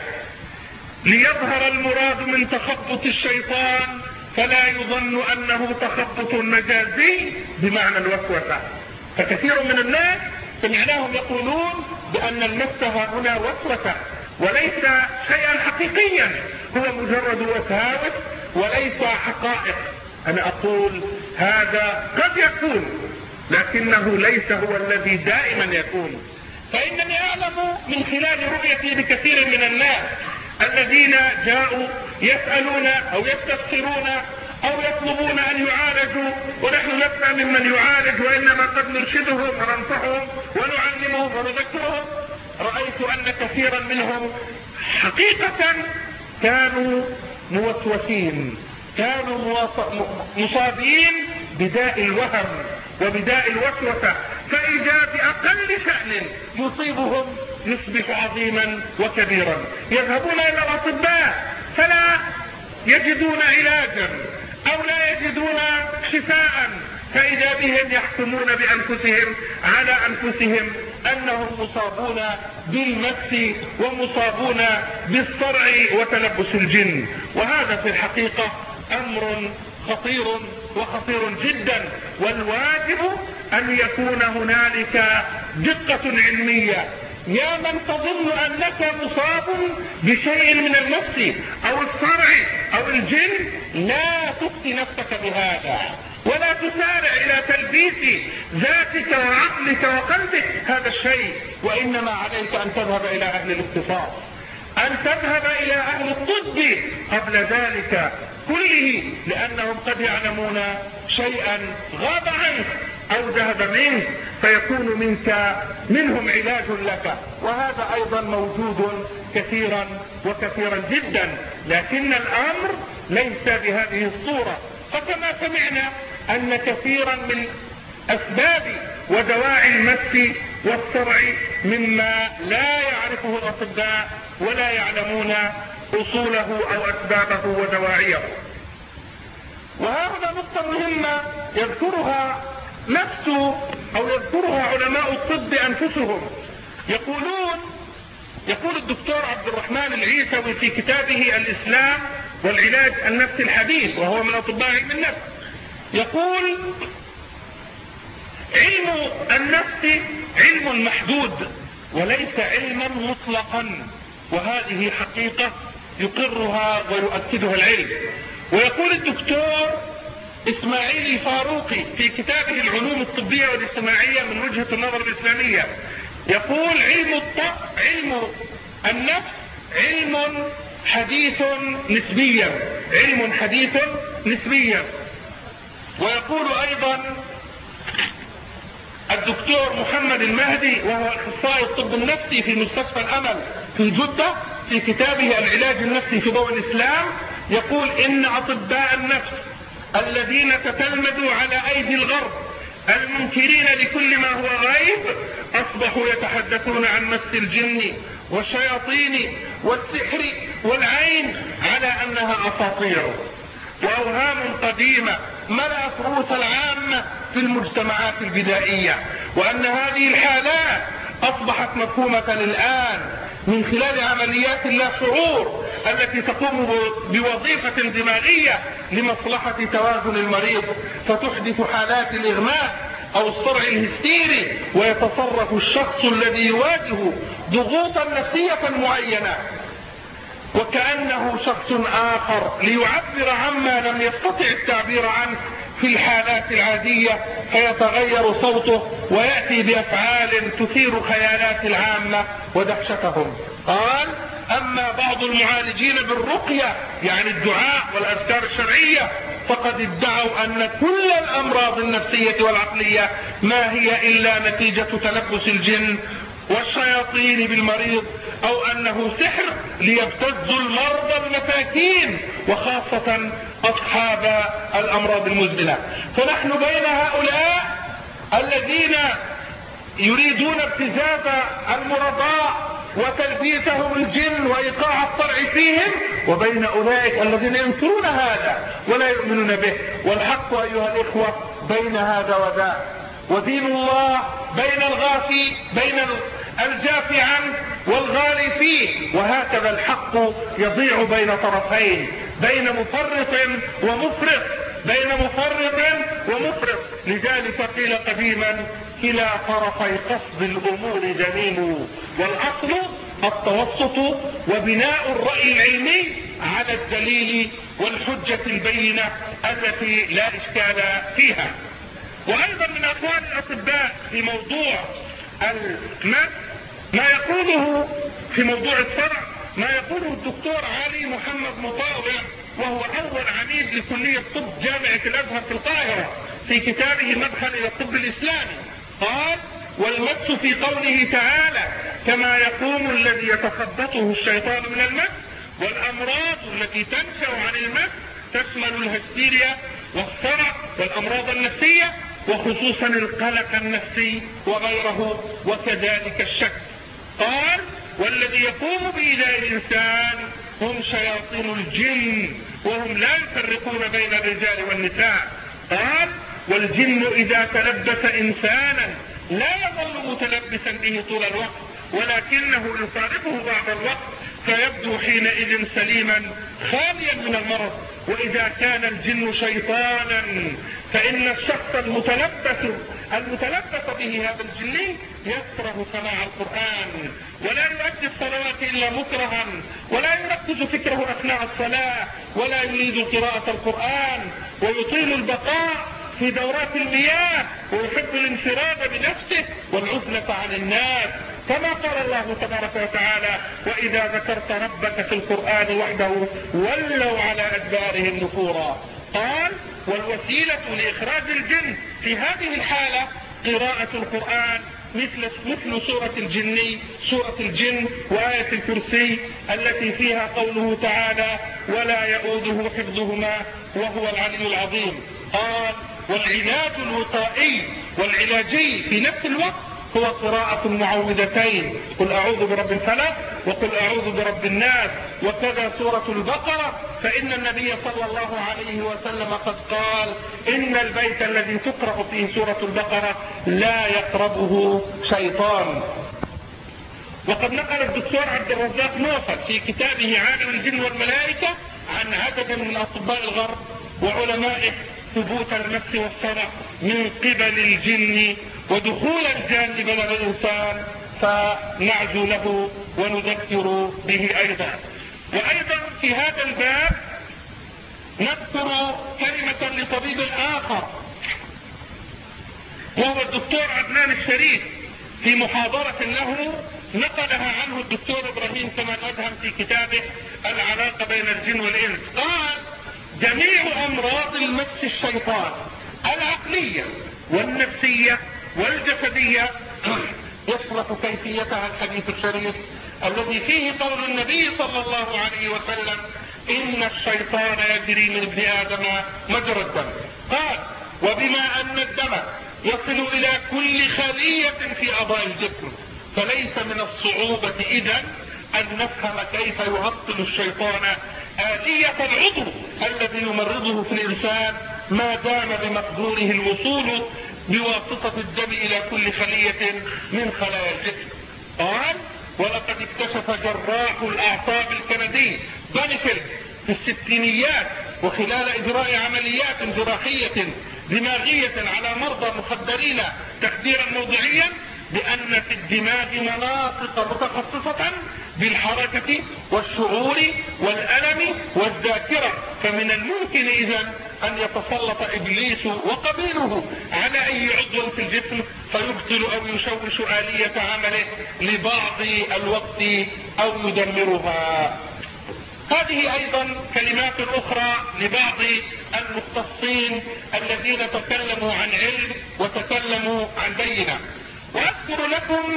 Speaker 7: ليظهر المراد من تخبط الشيطان فلا يظن أنه تخبط مجازي بمعنى الوسوسة. فكثير من الناس سمعناهم يقولون بأن المس هنا وسوسة وليس شيئا حقيقيا، هو مجرد وساوس وليس حقائق. أنا أقول هذا قد يكون لكنه ليس هو الذي دائما يكون. فإنني أعلم من خلال رؤيتي لكثير من الناس الذين جاءوا يسألون أو يستفسرون أو يطلبون أن يعالجوا ونحن لسنا ممن يعالج وإنما قد نرشدهم وننصحهم ونعلمهم ونذكرهم. رأيت أن كثيرا منهم حقيقة كانوا موسوسين، كانوا مصابين بداء الوهم وبداء الوسوسة، فإذا بأقل شأن يصيبهم يصبح عظيما وكبيرا. يذهبون إلى الأطباء فلا يجدون علاجا أو لا يجدون شفاء، فإذا بهم يحكمون بأنفسهم على أنفسهم أنهم مصابون بالمس ومصابون بالصرع وتلبس الجن. وهذا في الحقيقة أمر خطير وخطير جدا، والواجب أن يكون هنالك دقة علمية. يا من تظن أنك مصاب بشيء من المس أو الصرع أو الجن لا تفتي نفسك بهذا، ولا تسارع إلى تلبيس ذاتك وعقلك وقلبك هذا الشيء، وإنما عليك أن تذهب إلى أهل الاختصاص، أن تذهب إلى أهل الطب قبل ذلك كله، لأنهم قد يعلمون شيئا غاب عنك أو ذهب منك فيكون منهم علاج لك، وهذا أيضا موجود كثيرا وكثيرا جدا، لكن الأمر ليس بهذه الصورة. فكما سمعنا أن كثيرا من أسباب ودواعي المس والصرع مما لا يعرفه الأطباء ولا يعلمون أصوله أو أسبابه ودواعيه. وهذا نقطة مهمة يذكرها يذكرها علماء الطب أنفسهم. يقول الدكتور عبد الرحمن العيسوي في كتابه الإسلام والعلاج النفسي الحديث، وهو من أطباء علم النفس، يقول: علم النفس علم محدود وليس علما مطلقا، وهذه حقيقة يقرها ويؤكدها العلم. ويقول الدكتور إسماعيل الفاروقي في كتابه العلوم الطبية والاجتماعية من وجهة النظر الإسلامية، يقول: علم النفس علم حديث نسبيا. ويقول أيضا الدكتور محمد المهدي وهو اخصائي الطب النفسي في مستشفى الأمل في جدة في كتابه العلاج النفسي في ضوء الإسلام، يقول: إن أطباء النفس الذين تتلمذوا على أيدي الغرب المنكرين لكل ما هو غيب أصبحوا يتحدثون عن مس الجن والشياطين والسحر والعين على أنها أساطير وأوهام قديمة ملأت رؤوس العامة في المجتمعات البدائية، وأن هذه الحالات أصبحت مفهومة الآن من خلال عمليات اللا شعور التي تقوم بوظيفة دماغية لمصلحة توازن المريض، فتحدث حالات الإغماء أو الصرع الهستيري، ويتصرف الشخص الذي يواجه ضغوطا نفسية معينة وكأنه شخص آخر ليعبر عما لم يستطع التعبير عنه في الحالات العادية، فيتغير صوته ويأتي بأفعال تثير خيالات العامة ودهشتهم. قال: أما بعض المعالجين بالرقية يعني الدعاء والأذكار الشرعية فقد ادعوا أن كل الأمراض النفسية والعقلية ما هي إلا نتيجة تلبس الجن والشياطين بالمريض، أو أنه سحر ليبتزوا المرضى المساكين وخاصة أصحاب الأمراض المزمنة. فنحن بين هؤلاء الذين يريدون ابتزاز المرضى وتلبيسهم الجن وإيقاع الصرع فيهم، وبين أولئك الذين ينكرون هذا ولا يؤمنون به. والحق أيها الإخوة بين هذا وذاك، ودين الله بين الجافي عنه والغالي فيه، وهكذا الحق يضيع بين طرفين، بين مفرط ومفرط. لذلك قيل قديما: كلا طرفي قصد الأمور ذميم، والأصل التوسط وبناء الرأي العلمي على الدليل والحجة البينة التي لا إشكال فيها. وأيضا من أقوال الأطباء في موضوع المس ما يقوله في موضوع الصرع ما يقوله الدكتور علي محمد مطاوع، وهو أول عميد لكلية طب جامعة الأزهر في القاهرة، في كتابه مدخل إلى الطب الإسلامي. قال: والمس في قوله تعالى كما يقوم الذي يتخبطه الشيطان من المس، والأمراض التي تنشأ عن المس تشمل الهستيريا والصرع والأمراض النفسية، وخصوصا القلق النفسي وغيره، وكذلك الشك. قال: والذي يقوم بإيذاء الإنسان هم شياطين الجن، وهم لا يفرقون بين الرجال والنساء. قال: والجن إذا تلبس إنسانا لا يظل متلبسا به طول الوقت، ولكنه يفارقه بعض الوقت فيبدو حينئذ سليما خاليا من المرض. وإذا كان الجن شيطانا فإن الشخص المتلبس به هذا الجني يكره سماع القرآن، ولا يؤدي الصلوات إلا مكرها، ولا يركز فكره أثناء الصلاة، ولا يريد قراءة القرآن، ويطيل البقاء في دورات المياه، ويحب الانفراد بنفسه والعزلة عن الناس، كما قال الله تبارك وتعالى: وإذا ذكرت ربك في القرآن وحده ولوا على أدبارهم نفورا. قال: والوسيلة لإخراج الجن في هذه الحالة قراءة القرآن مثل سورة الجن وآية الكرسي التي فيها قوله تعالى: ولا يؤوده حفظهما وهو العلي العظيم. قال: والعلاج الوقائي والعلاجي في نفس الوقت هو قراءة المعوذتين: قل أعوذ برب الفلق وقل أعوذ برب الناس، وكذا سورة البقرة، فإن النبي صلى الله عليه وسلم قد قال: إن البيت الذي تقرأ فيه سورة البقرة لا يقربه شيطان. وقد نقل الدكتور عبد الرزاق نوفل في كتابه عالم الجن والملائكة عن عدد من أطباء الغرب وعلمائه ثبوت المس والصرع من قبل الجن ودخول الجان بدن الإنسان، فنعزو له ونذكر به أيضا. وأيضا في هذا الباب نذكر كلمة لطبيب آخر وهو الدكتور عدنان الشريف في محاضرة له نقلها عنه الدكتور إبراهيم كمان أدهم في كتابه العلاقة بين الجن والإنس. قال: جميع أمراض المس الشيطان العقلية والنفسية والجسدية يشرح كيفيتها الحديث الشريف الذي فيه قول النبي صلى الله عليه وسلم: إن الشيطان يجري من ابن آدم مجرى الدم. قال: وبما أن الدم يصل إلى كل خلية في أعضاء الجسم، فليس من الصعوبة إذن أن نفهم كيف يعطل الشيطان آلية العضو الذي يمرضه في الإنسان ما دام بمقدوره الوصول بواسطة الدم إلى كل خلية من خلايا الجسم. قال: ولقد اكتشف جراح الأعصاب الكندي بانيفيلد في الستينيات وخلال إجراء عمليات جراحية دماغية على مرضى مخدرين تخديرا موضعيا بأن في الدماغ مناطق متخصصة بالحركة والشعور والألم والذاكرة، فمن الممكن إذن أن يتسلط إبليس وقبيله على أي عضو في الجسم فيبطل أو يشوش آلية عمله لبعض الوقت أو يدمرها. هذه أيضا كلمات أخرى لبعض المختصين الذين تكلموا عن علم وتكلموا عن بينة. وأذكر لكم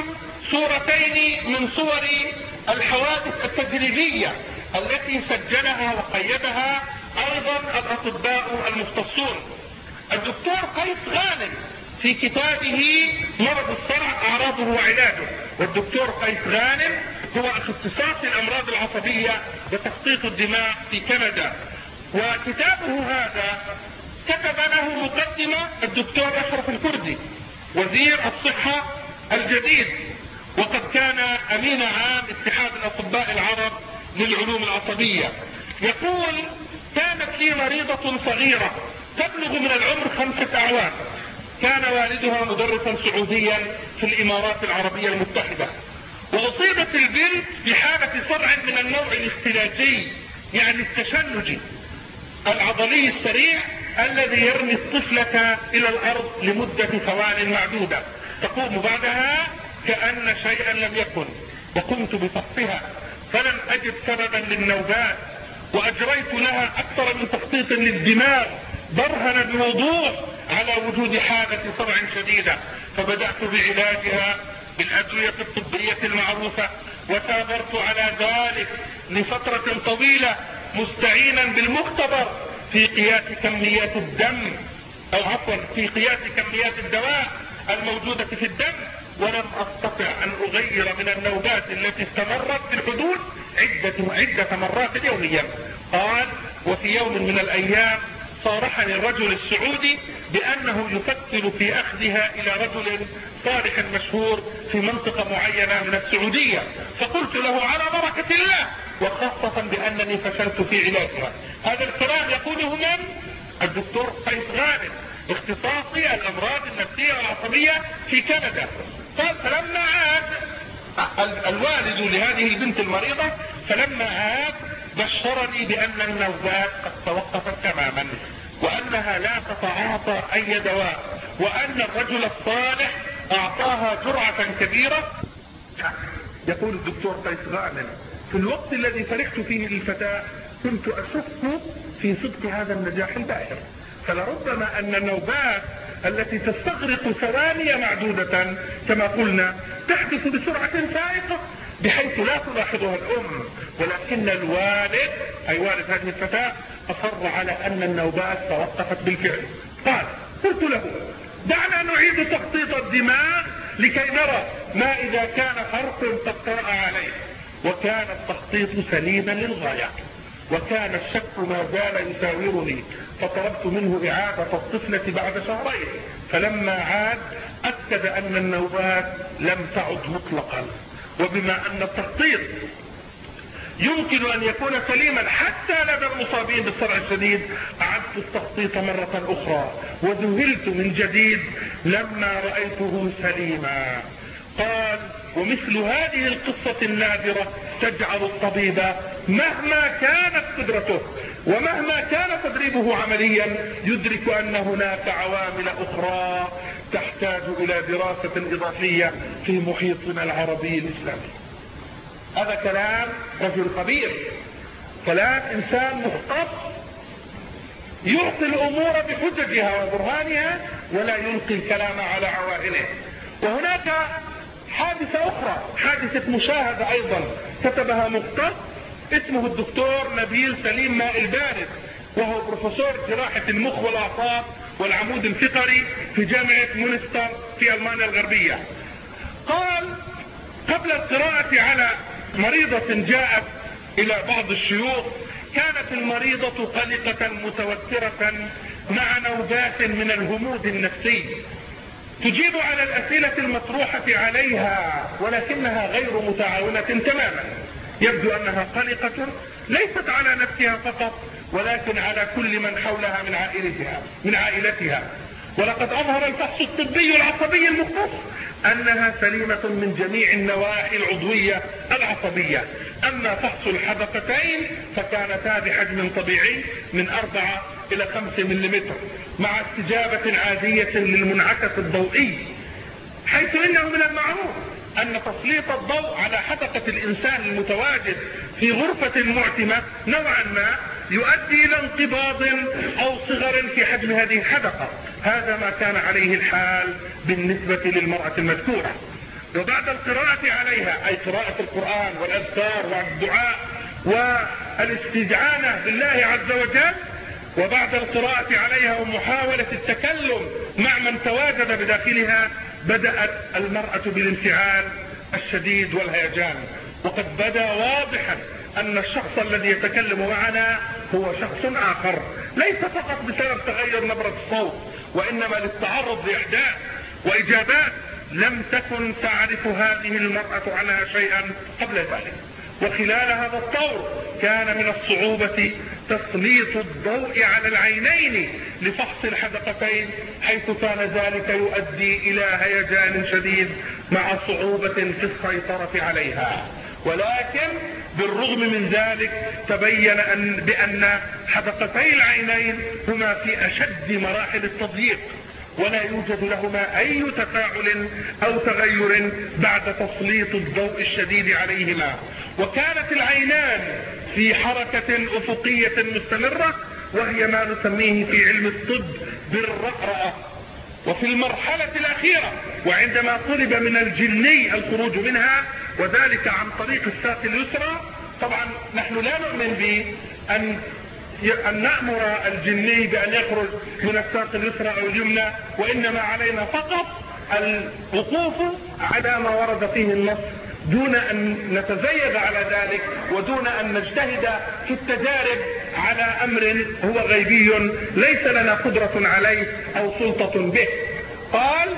Speaker 7: صورتين من صور الحوادث التجريبية التي سجلها وقيدها أيضا الأطباء المختصون. الدكتور قيس غانم في كتابه مرض الصرع أعراضه وعلاجه، والدكتور قيس غانم هو اختصاصي الأمراض العصبية وتخطيط الدماغ في كندا، وكتابه هذا كتب له مقدمة الدكتور أشرف الكردي وزير الصحة الجديد، وقد كان أمين عام اتحاد الأطباء العرب للعلوم العصبية. يقول: كانت لي مريضة صغيرة تبلغ من العمر 5 أعوام، كان والدها مدرسا سعوديا في الإمارات العربية المتحدة، وأصيبت البنت بحالة صرع من النوع الاختلاجي، يعني التشنجي العضلي السريع الذي يرمي الطفلة إلى الأرض لمدة ثوان معدودة، تقوم بعدها كأن شيئا لم يكن، وقمت بفحصها فلم أجد سببا للنوبات، وأجريت لها أكثر من تخطيط للدماغ برهن بوضوح على وجود حالة صرع شديدة، فبدأت بعلاجها بالأدوية الطبية المعروفة، وثابرت على ذلك لفترة طويلة مستعينا بالمختبر في قياس كميات الدم أو عفوا في قياس كميات الدواء الموجودة في الدم، ولم أستطع أن أغير من النوبات التي استمرت في الحدود عدة مرات يوميا. قال: وفي يوم من الأيام صارحني الرجل السعودي بأنه يفكر في أخذها إلى رجل صالح مشهور في منطقة معينة من السعودية، فقلت له: على بركة الله، وخاصة بأنني فشلت في علاجها. هذا الكلام يقوله من؟ الدكتور قيس غانم، اختصاصي الأمراض النفسية والعصبية في كندا. قال فلما عاد الوالد لهذه البنت المريضة، فلما عاد بشرني بأن النوبات قد توقفت تماما، وأنها لا تتعاطى أي دواء، وأن الرجل الصالح أعطاها جرعة كبيرة. يقول الدكتور قيس غانم: في الوقت الذي فرحت فيه للفتاة كنت أشك في صدق هذا النجاح الباهر، فلربما أن النوبات التي تستغرق ثواني معدودة كما قلنا تحدث بسرعة فائقة بحيث لا تلاحظها الأم، ولكن الوالد أي والد هذه الفتاة أصر على أن النوبات توقفت بالفعل. قال: قلت له: دعنا نعيد تخطيط الدماء لكي نرى ما إذا كان حرق قد طرأ عليه. وكان التخطيط سليما للغاية، وكان الشك ما زال يساورني، فطلبت منه إعادة الطفلة بعد شهرين، فلما عاد أكد أن النوبات لم تعد مطلقا. وبما أن التخطيط يمكن أن يكون سليما حتى لدى المصابين بالصرع الشديد، أعدت التخطيط مرة أخرى وذهلت من جديد لما رأيته سليما. قال: ومثل هذه القصة النادرة تجعل الطبيب مهما كانت قدرته ومهما كان تدريبه عمليا يدرك أن هناك عوامل أخرى تحتاج إلى دراسة إضافية في محيطنا العربي الإسلامي. هذا كلام رجل خبير، كلام إنسان مختص يعطي الأمور بحججها وبرهانها ولا يلقي الكلام على عوائله. وهناك حادثة أخرى، حادثة مشاهدة أيضا كتبها مختص اسمه الدكتور نبيل سليم ماء البارد، وهو بروفيسور جراحة المخ والأعصاب والعمود الفقري في جامعة مونستر في ألمانيا الغربية. قال: قبل القراءة على مريضة جاءت إلى بعض الشيوخ، كانت المريضة قلقة متوترة مع نوبات من الهمود النفسي، تجيب على الأسئلة المطروحة عليها ولكنها غير متعاونة تماما. يبدو أنها قلقة ليست على نفسها فقط ولكن على كل من حولها من عائلتها. ولقد أظهر الفحص الطبي العصبي المختص أنها سليمة من جميع النواحي العضوية العصبية. أما فحص الحدقتين فكانتا بحجم طبيعي من 4 إلى 5 ملم مع استجابة عادية للمنعكس الضوئي، حيث إنه من المعروف أن تسليط الضوء على حدقة الإنسان المتواجد في غرفة معتمة نوعا ما يؤدي إلى انقباض أو صغر في حجم هذه الحدقة. هذا ما كان عليه الحال بالنسبة للمرأة المذكورة. وبعد القراءة عليها، أي قراءة القرآن والأذكار والدعاء والاستجعانة بالله عز وجل، وبعد القراءة عليها ومحاولة التكلم مع من تواجد بداخلها، بدأت المرأة بالانفعال الشديد والهيجان. وقد بدا واضحا أن الشخص الذي يتكلم معنا هو شخص آخر، ليس فقط بسبب تغير نبرة الصوت، وإنما للتعرض لإحداث وإجابات لم تكن تعرف هذه المرأة عنها شيئا قبل ذلك. وخلال هذا الطور كان من الصعوبة تسليط الضوء على العينين لفحص الحدقتين، حيث كان ذلك يؤدي إلى هيجان شديد مع صعوبة في السيطرة عليها. ولكن بالرغم من ذلك تبين بأن حدقتي العينين هما في أشد مراحل التضييق، ولا يوجد لهما أي تفاعل أو تغير بعد تسليط الضوء الشديد عليهما. وكانت العينان في حركة أفقية مستمرة، وهي ما نسميه في علم الطب بالرأرأة. وفي المرحلة الأخيرة وعندما طلب من الجني الخروج منها، وذلك عن طريق الساق اليسرى، طبعا نحن لا نؤمن بأن نأمر الجني بأن يخرج من الساق اليسرى أو اليمنى، وإنما علينا فقط الوقوف على ما ورد فيه النص دون أن نتزيد على ذلك ودون أن نجتهد في التجارب على أمر هو غيبي ليس لنا قدرة عليه أو سلطة به. قال: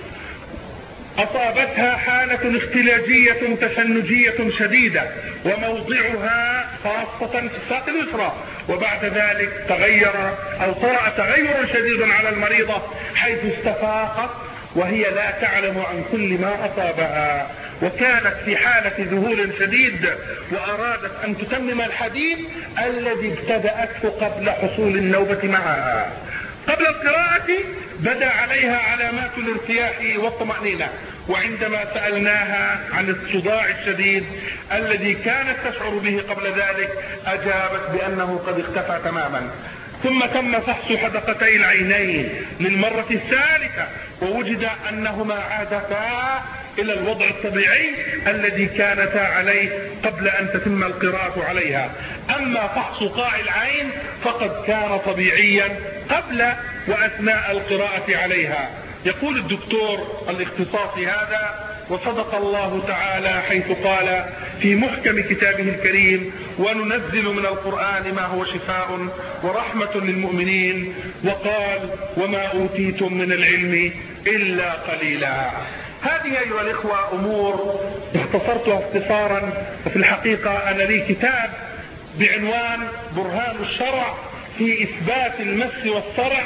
Speaker 7: أصابتها حالة اختلاجية تشنجية شديدة وموضعها خاصة في الساق اليسرى، وبعد ذلك تغير أو طرأ تغير شديد على المريضة حيث استفاقت وهي لا تعلم عن كل ما أصابها، وكانت في حالة ذهول شديد، وأرادت أن تتمم الحديث الذي ابتدأته قبل حصول النوبة معها. قبل القراءة بدا عليها علامات الارتياح والطمأنينة، وعندما سألناها عن الصداع الشديد الذي كانت تشعر به قبل ذلك أجابت بأنه قد اختفى تماما. ثم تم فحص حدقتي العينين للمرة الثالثة، ووجد أنهما عادتا إلى الوضع الطبيعي الذي كانتا عليه قبل أن تتم القراءة عليها. أما فحص قاع العين فقد كان طبيعيا قبل وأثناء القراءة عليها. يقول الدكتور الاختصاصي هذا: وصدق الله تعالى حيث قال في محكم كتابه الكريم: وننزل من القرآن ما هو شفاء ورحمة للمؤمنين، وقال: وما أوتيتم من العلم إلا قليلا. هذه أيها الإخوة أمور اختصرتها اختصارا، وفي الحقيقة أنا لي كتاب بعنوان برهان الشرع في إثبات المس والصرع،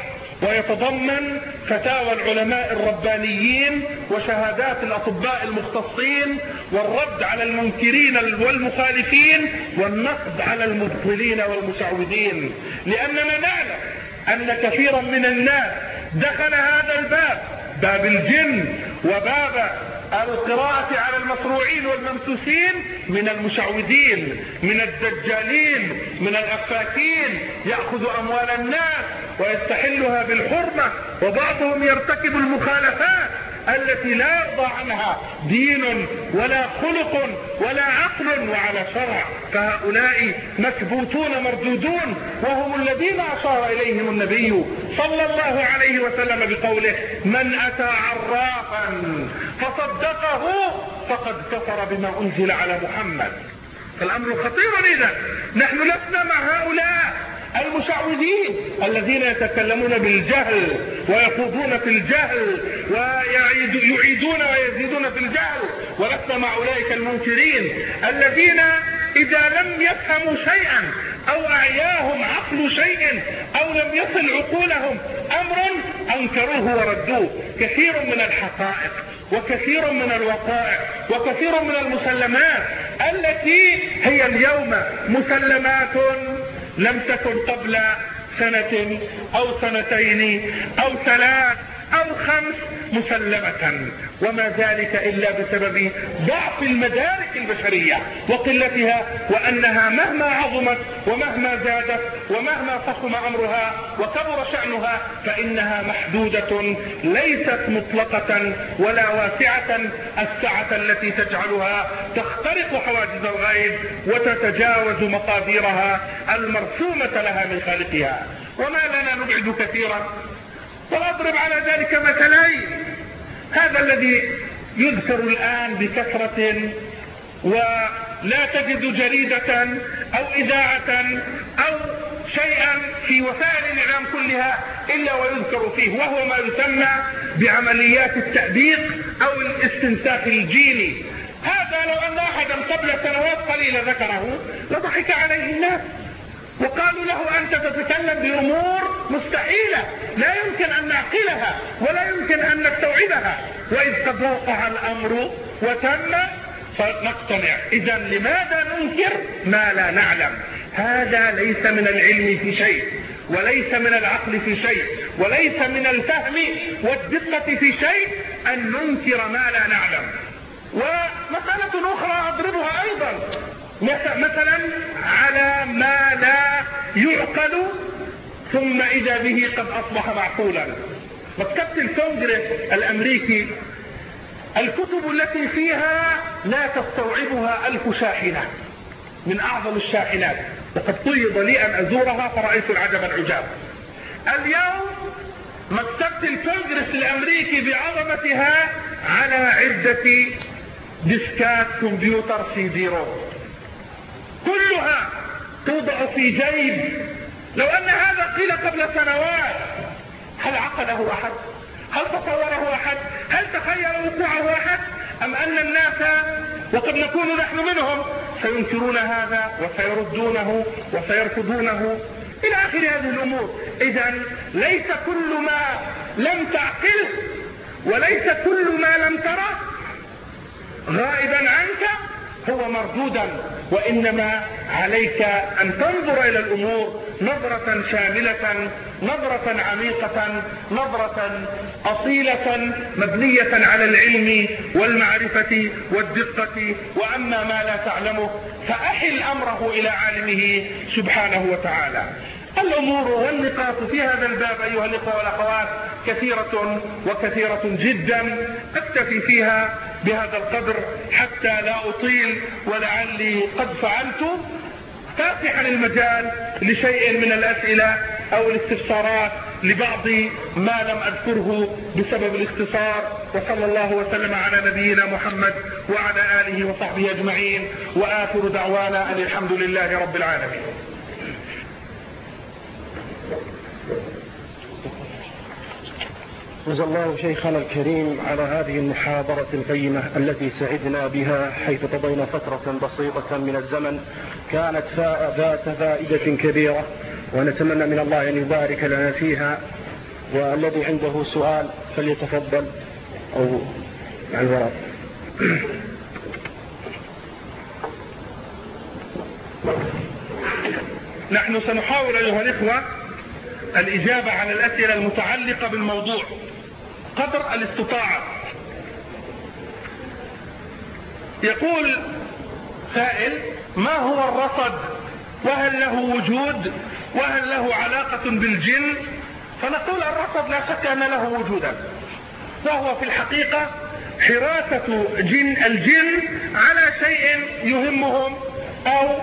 Speaker 7: ويتضمن فتاوى العلماء الربانيين وشهادات الأطباء المختصين، والرد على المنكرين والمخالفين، والنقد على المبطلين والمشعوذين. لأننا نعلم أن كثيرا من الناس دخل هذا الباب، باب الجن وباب القراءة على المصروعين والممسوسين، من المشعوذين، من الدجالين، من الأفاكين، يأخذ أموال الناس ويستحلها بالحرمة، وبعضهم يرتكب المخالفات التي لا يرضى عنها دين ولا خلق ولا عقل وعلى شرع. فهؤلاء مكبوتون مردودون، وهم الذين أشار إليهم النبي صلى الله عليه وسلم بقوله: من أتى عرافا فصدقه فقد كفر بما أنزل على محمد. فالأمر خطير. إذا نحن لسنا مع هؤلاء المشعوذين الذين يتكلمون بالجهل ويخوضون في الجهل ويعيدون ويزيدون في الجهل، ولسنا مع أولئك المنكرين الذين إذا لم يفهموا شيئا أو أعياهم عقل شيء أو لم يصل عقولهم أمر أنكروه وردوه. كثير من الحقائق وكثير من الوقائع وكثير من المسلمات التي هي اليوم مسلمات لم تكن قبل سنة أو سنتين أو 3 أو 5 مسلمة، وما ذلك إلا بسبب ضعف المدارك البشرية وقلتها، وأنها مهما عظمت ومهما زادت ومهما فخم أمرها وكبر شأنها فإنها محدودة ليست مطلقة ولا واسعة السعة التي تجعلها تخترق حواجز الغيب وتتجاوز مقاديرها المرسومة لها من خالقها. وما لنا نبعد كثيرا، وأضرب على ذلك مثلين. هذا الذي يذكر الآن بكثرة ولا تجد جريدة أو إذاعة أو شيئا في وسائل الإعلام كلها إلا ويذكر فيه، وهو ما يسمى بعمليات التأبيق أو الاستنساخ الجيني. هذا لو أن أحدا قبل سنوات قليلة ذكره لضحك عليه الناس، وقالوا له: أنت تتكلم بأمور مستحيلة لا يمكن أن نعقلها ولا يمكن أن نستوعبها، وإذ قد وقع الأمر وتم فنقتنع. إذا لماذا ننكر ما لا نعلم؟ هذا ليس من العلم في شيء، وليس من العقل في شيء، وليس من الفهم والدقة في شيء أن ننكر ما لا نعلم. ومسألة أخرى أضربها أيضا مثلا على ما لا يعقل ثم إذا به قد أصبح معقولا. مكتبة الكونغرس الأمريكي الكتب التي فيها لا تستوعبها 1000 شاحنة من أعظم الشاحنات، وقد قيض لي أن أزورها فرأيت العجب العجاب. اليوم مكتبة الكونغرس الأمريكي بعظمتها على عدة ديسكات كمبيوتر CD-ROM كلها توضع في جيب. لو أن هذا قيل قبل سنوات هل عقله أحد؟ هل تصوره أحد؟ هل تخيل وقوعه أحد؟ أم أن الناس وقد نكون نحن منهم سينكرون هذا وسيردونه وسيرفضونه إلى آخر هذه الأمور. إذن ليس كل ما لم تعقله وليس كل ما لم تره غائبا عنك هو مردودا، وإنما عليك أن تنظر إلى الأمور نظرة شاملة، نظرة عميقة، نظرة أصيلة مبنية على العلم والمعرفة والدقة. وأما ما لا تعلمه فأحل أمره إلى عالمه سبحانه وتعالى. الأمور والنقاط في هذا الباب أيها الإخوة والأخوات كثيرة وكثيرة جدا، أكتفي فيها بهذا القدر حتى لا أطيل، ولعلي قد فعلت، فاتحا المجال لشيء من الأسئلة أو الاستفسارات لبعض ما لم أذكره بسبب الاختصار. وصلى الله وسلم على نبينا محمد وعلى آله وصحبه أجمعين، وآخر دعوانا أن الحمد لله رب العالمين.
Speaker 8: جزا الله شيخنا الكريم على هذه المحاضرة القيمة التي سعدنا بها، حيث قضينا فترة بسيطة من الزمن كانت ذات فائدة كبيرة، ونتمنى من الله أن يبارك لنا فيها. والذي عنده سؤال فليتفضل أو مع الورق.
Speaker 7: نحن سنحاول أيها الإخوة الإجابة على الأسئلة المتعلقة بالموضوع قدر الاستطاعة. يقول سائل: ما هو الرصد، وهل له وجود، وهل له علاقة بالجن؟ فنقول الرصد لا شك أن له وجودا، وهو في الحقيقة حراسة الجن على شيء يهمهم أو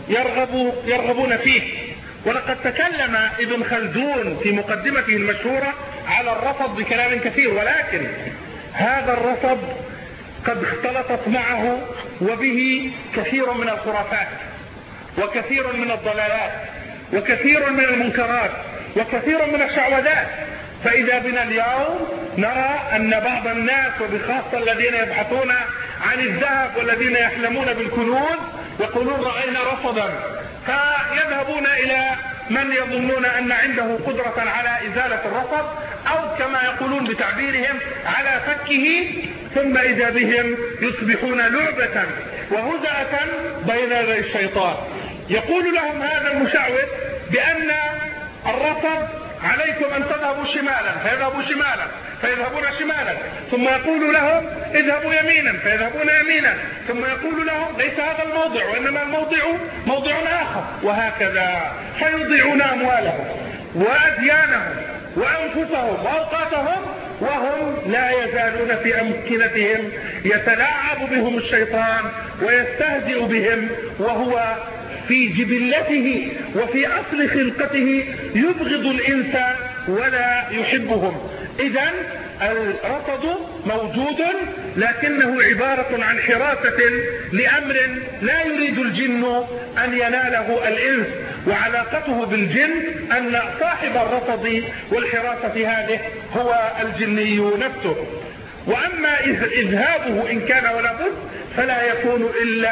Speaker 7: يرغبون فيه. ولقد تكلم ابن خلدون في مقدمته المشهورة على الرصد بكلام كثير، ولكن هذا الرصد قد اختلطت معه وبه كثير من الخرافات، وكثير من الضلالات، وكثير من المنكرات، وكثير من الشعوذات. فإذا بنا اليوم نرى أن بعض الناس، وبخاصة الذين يبحثون عن الذهب والذين يحلمون بالكنوز، يقولون رأينا رصدا، فيذهبون إلى من يظنون أن عنده قدرة على إزالة الرصد، أو كما يقولون بتعبيرهم على فكه، ثم إذا بهم يصبحون لعبة وهزأة بين يدي الشيطان. يقول لهم هذا المشعوذ بأن الرصد عليكم أن تذهبوا شمالا فيذهبوا شمالا، فيذهبون شمالا، ثم يقول لهم اذهبوا يمينا فيذهبون يمينا، ثم يقول لهم ليس هذا الموضع وإنما الموضع موضع آخر، وهكذا. فيضيعون أموالهم وأديانهم وأنفسهم وأوقاتهم وهم لا يزالون في أمكنتهم يتلاعب بهم الشيطان ويستهزئ بهم، وهو في جبلته وفي أصل خلقته يبغض الإنسان ولا يحبهم. إذن الرصد موجود، لكنه عبارة عن حراسة لأمر لا يريد الجن أن يناله الإنس، وعلاقته بالجن أن صاحب الرصد والحراسة هذه هو الجني نفسه. وأما إذهابه إن كان ولا بد فلا يكون إلا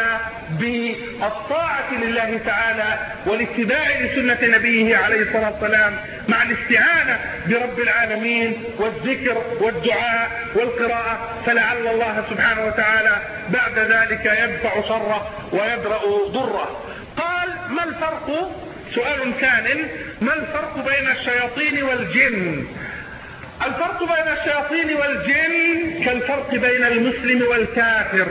Speaker 7: بالطاعة لله تعالى والاتباع لسنة نبيه عليه الصلاة والسلام، مع الاستعانة برب العالمين والذكر والدعاء والقراءة، فلعل الله سبحانه وتعالى بعد ذلك يدفع شره ويدرأ ضره. قال: ما الفرق، سؤال ثان، ما الفرق بين الشياطين والجن؟ الفرق بين الشياطين والجن كالفرق بين المسلم والكافر.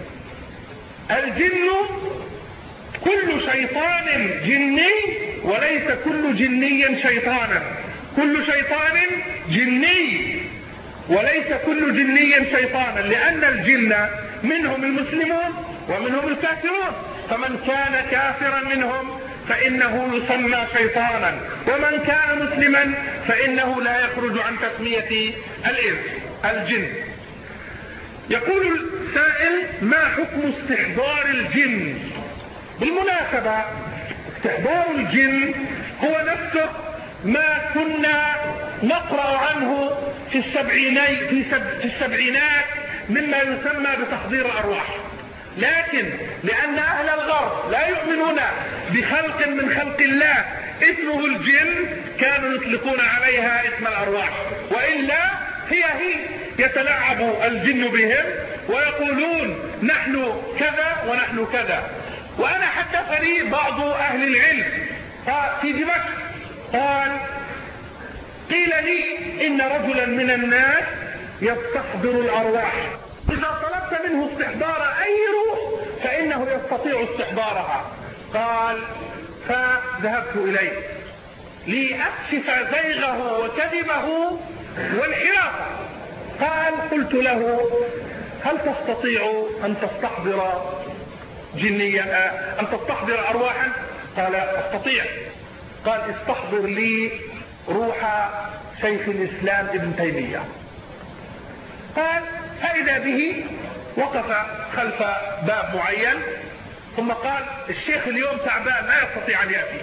Speaker 7: الجن كل شيطان جني، وليس كل جني شيطانا. كل شيطان جني وليس كل جني شيطانا، لأن الجن منهم المسلمون ومنهم الكافرون، فمن كان كافرا منهم فإنه يسمى شيطانا، ومن كان مسلما فإنه لا يخرج عن تسمية الجن. يقول السائل: ما حكم استحضار الجن؟ بالمناسبة استحضار الجن هو نفسه ما كنا نقرأ عنه في السبعينات مما يسمى بتحضير الأرواح، لكن لأن أهل الغرب لا يؤمنون بخلق من خلق الله اسمه الجن كانوا يطلقون عليها اسم الأرواح، وإلا هي يتلاعب الجن بهم ويقولون نحن كذا ونحن كذا. وأنا حدثني بعض أهل العلم في دمشق قال قيل لي إن رجلا من الناس يستحضر الأرواح، إذا طلبت منه استحضار أي روح فإنه يستطيع استحضارها. قال فذهبت إليه لأكشف زيغه وكذبه والحرافة. قال قلت له هل تستطيع أن تستحضر جنيا أن تستحضر أرواحا؟ قال أستطيع. قال استحضر لي روح شيخ الإسلام ابن تيمية. قال فإذا به وقف خلف باب معين ثم قال الشيخ اليوم تعبان لا يستطيع أن يأتي.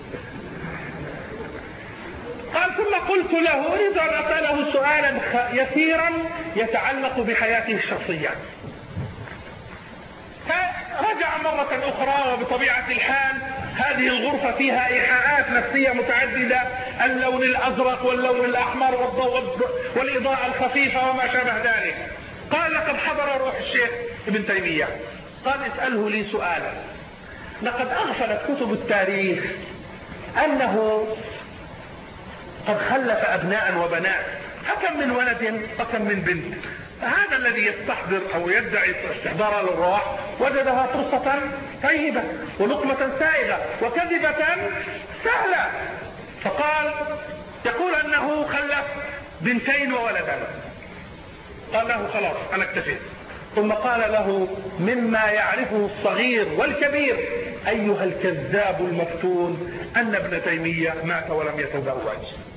Speaker 7: قال ثم قلت له أريد أن أسأله سؤالا يسيرا يتعلق بحياته الشخصية. فرجع مرة أخرى وبطبيعة الحال هذه الغرفة فيها إيحاءات نفسية متعددة، اللون الأزرق واللون الأحمر والضوء والإضاءة الخفيفة وما شابه ذلك. قال لقد حضر روح الشيخ ابن تيمية. قال اسأله لي سؤالا، لقد أغفلت كتب التاريخ أنه قد خلف أبناء وبنات، فكم من ولد وكم من بنت. هذا الذي يستحضر أو يدعي استحضار الأرواح وجدها فرصة طيبة ولقمة سائغة وكذبة سهلة. فقال يقول أنه خلف بنتين وولدا. قال له خلاص أنا اكتفيت. ثم قال له مما يعرفه الصغير والكبير أيها الكذاب المفتون أن ابن تيمية مات ولم يتزوج.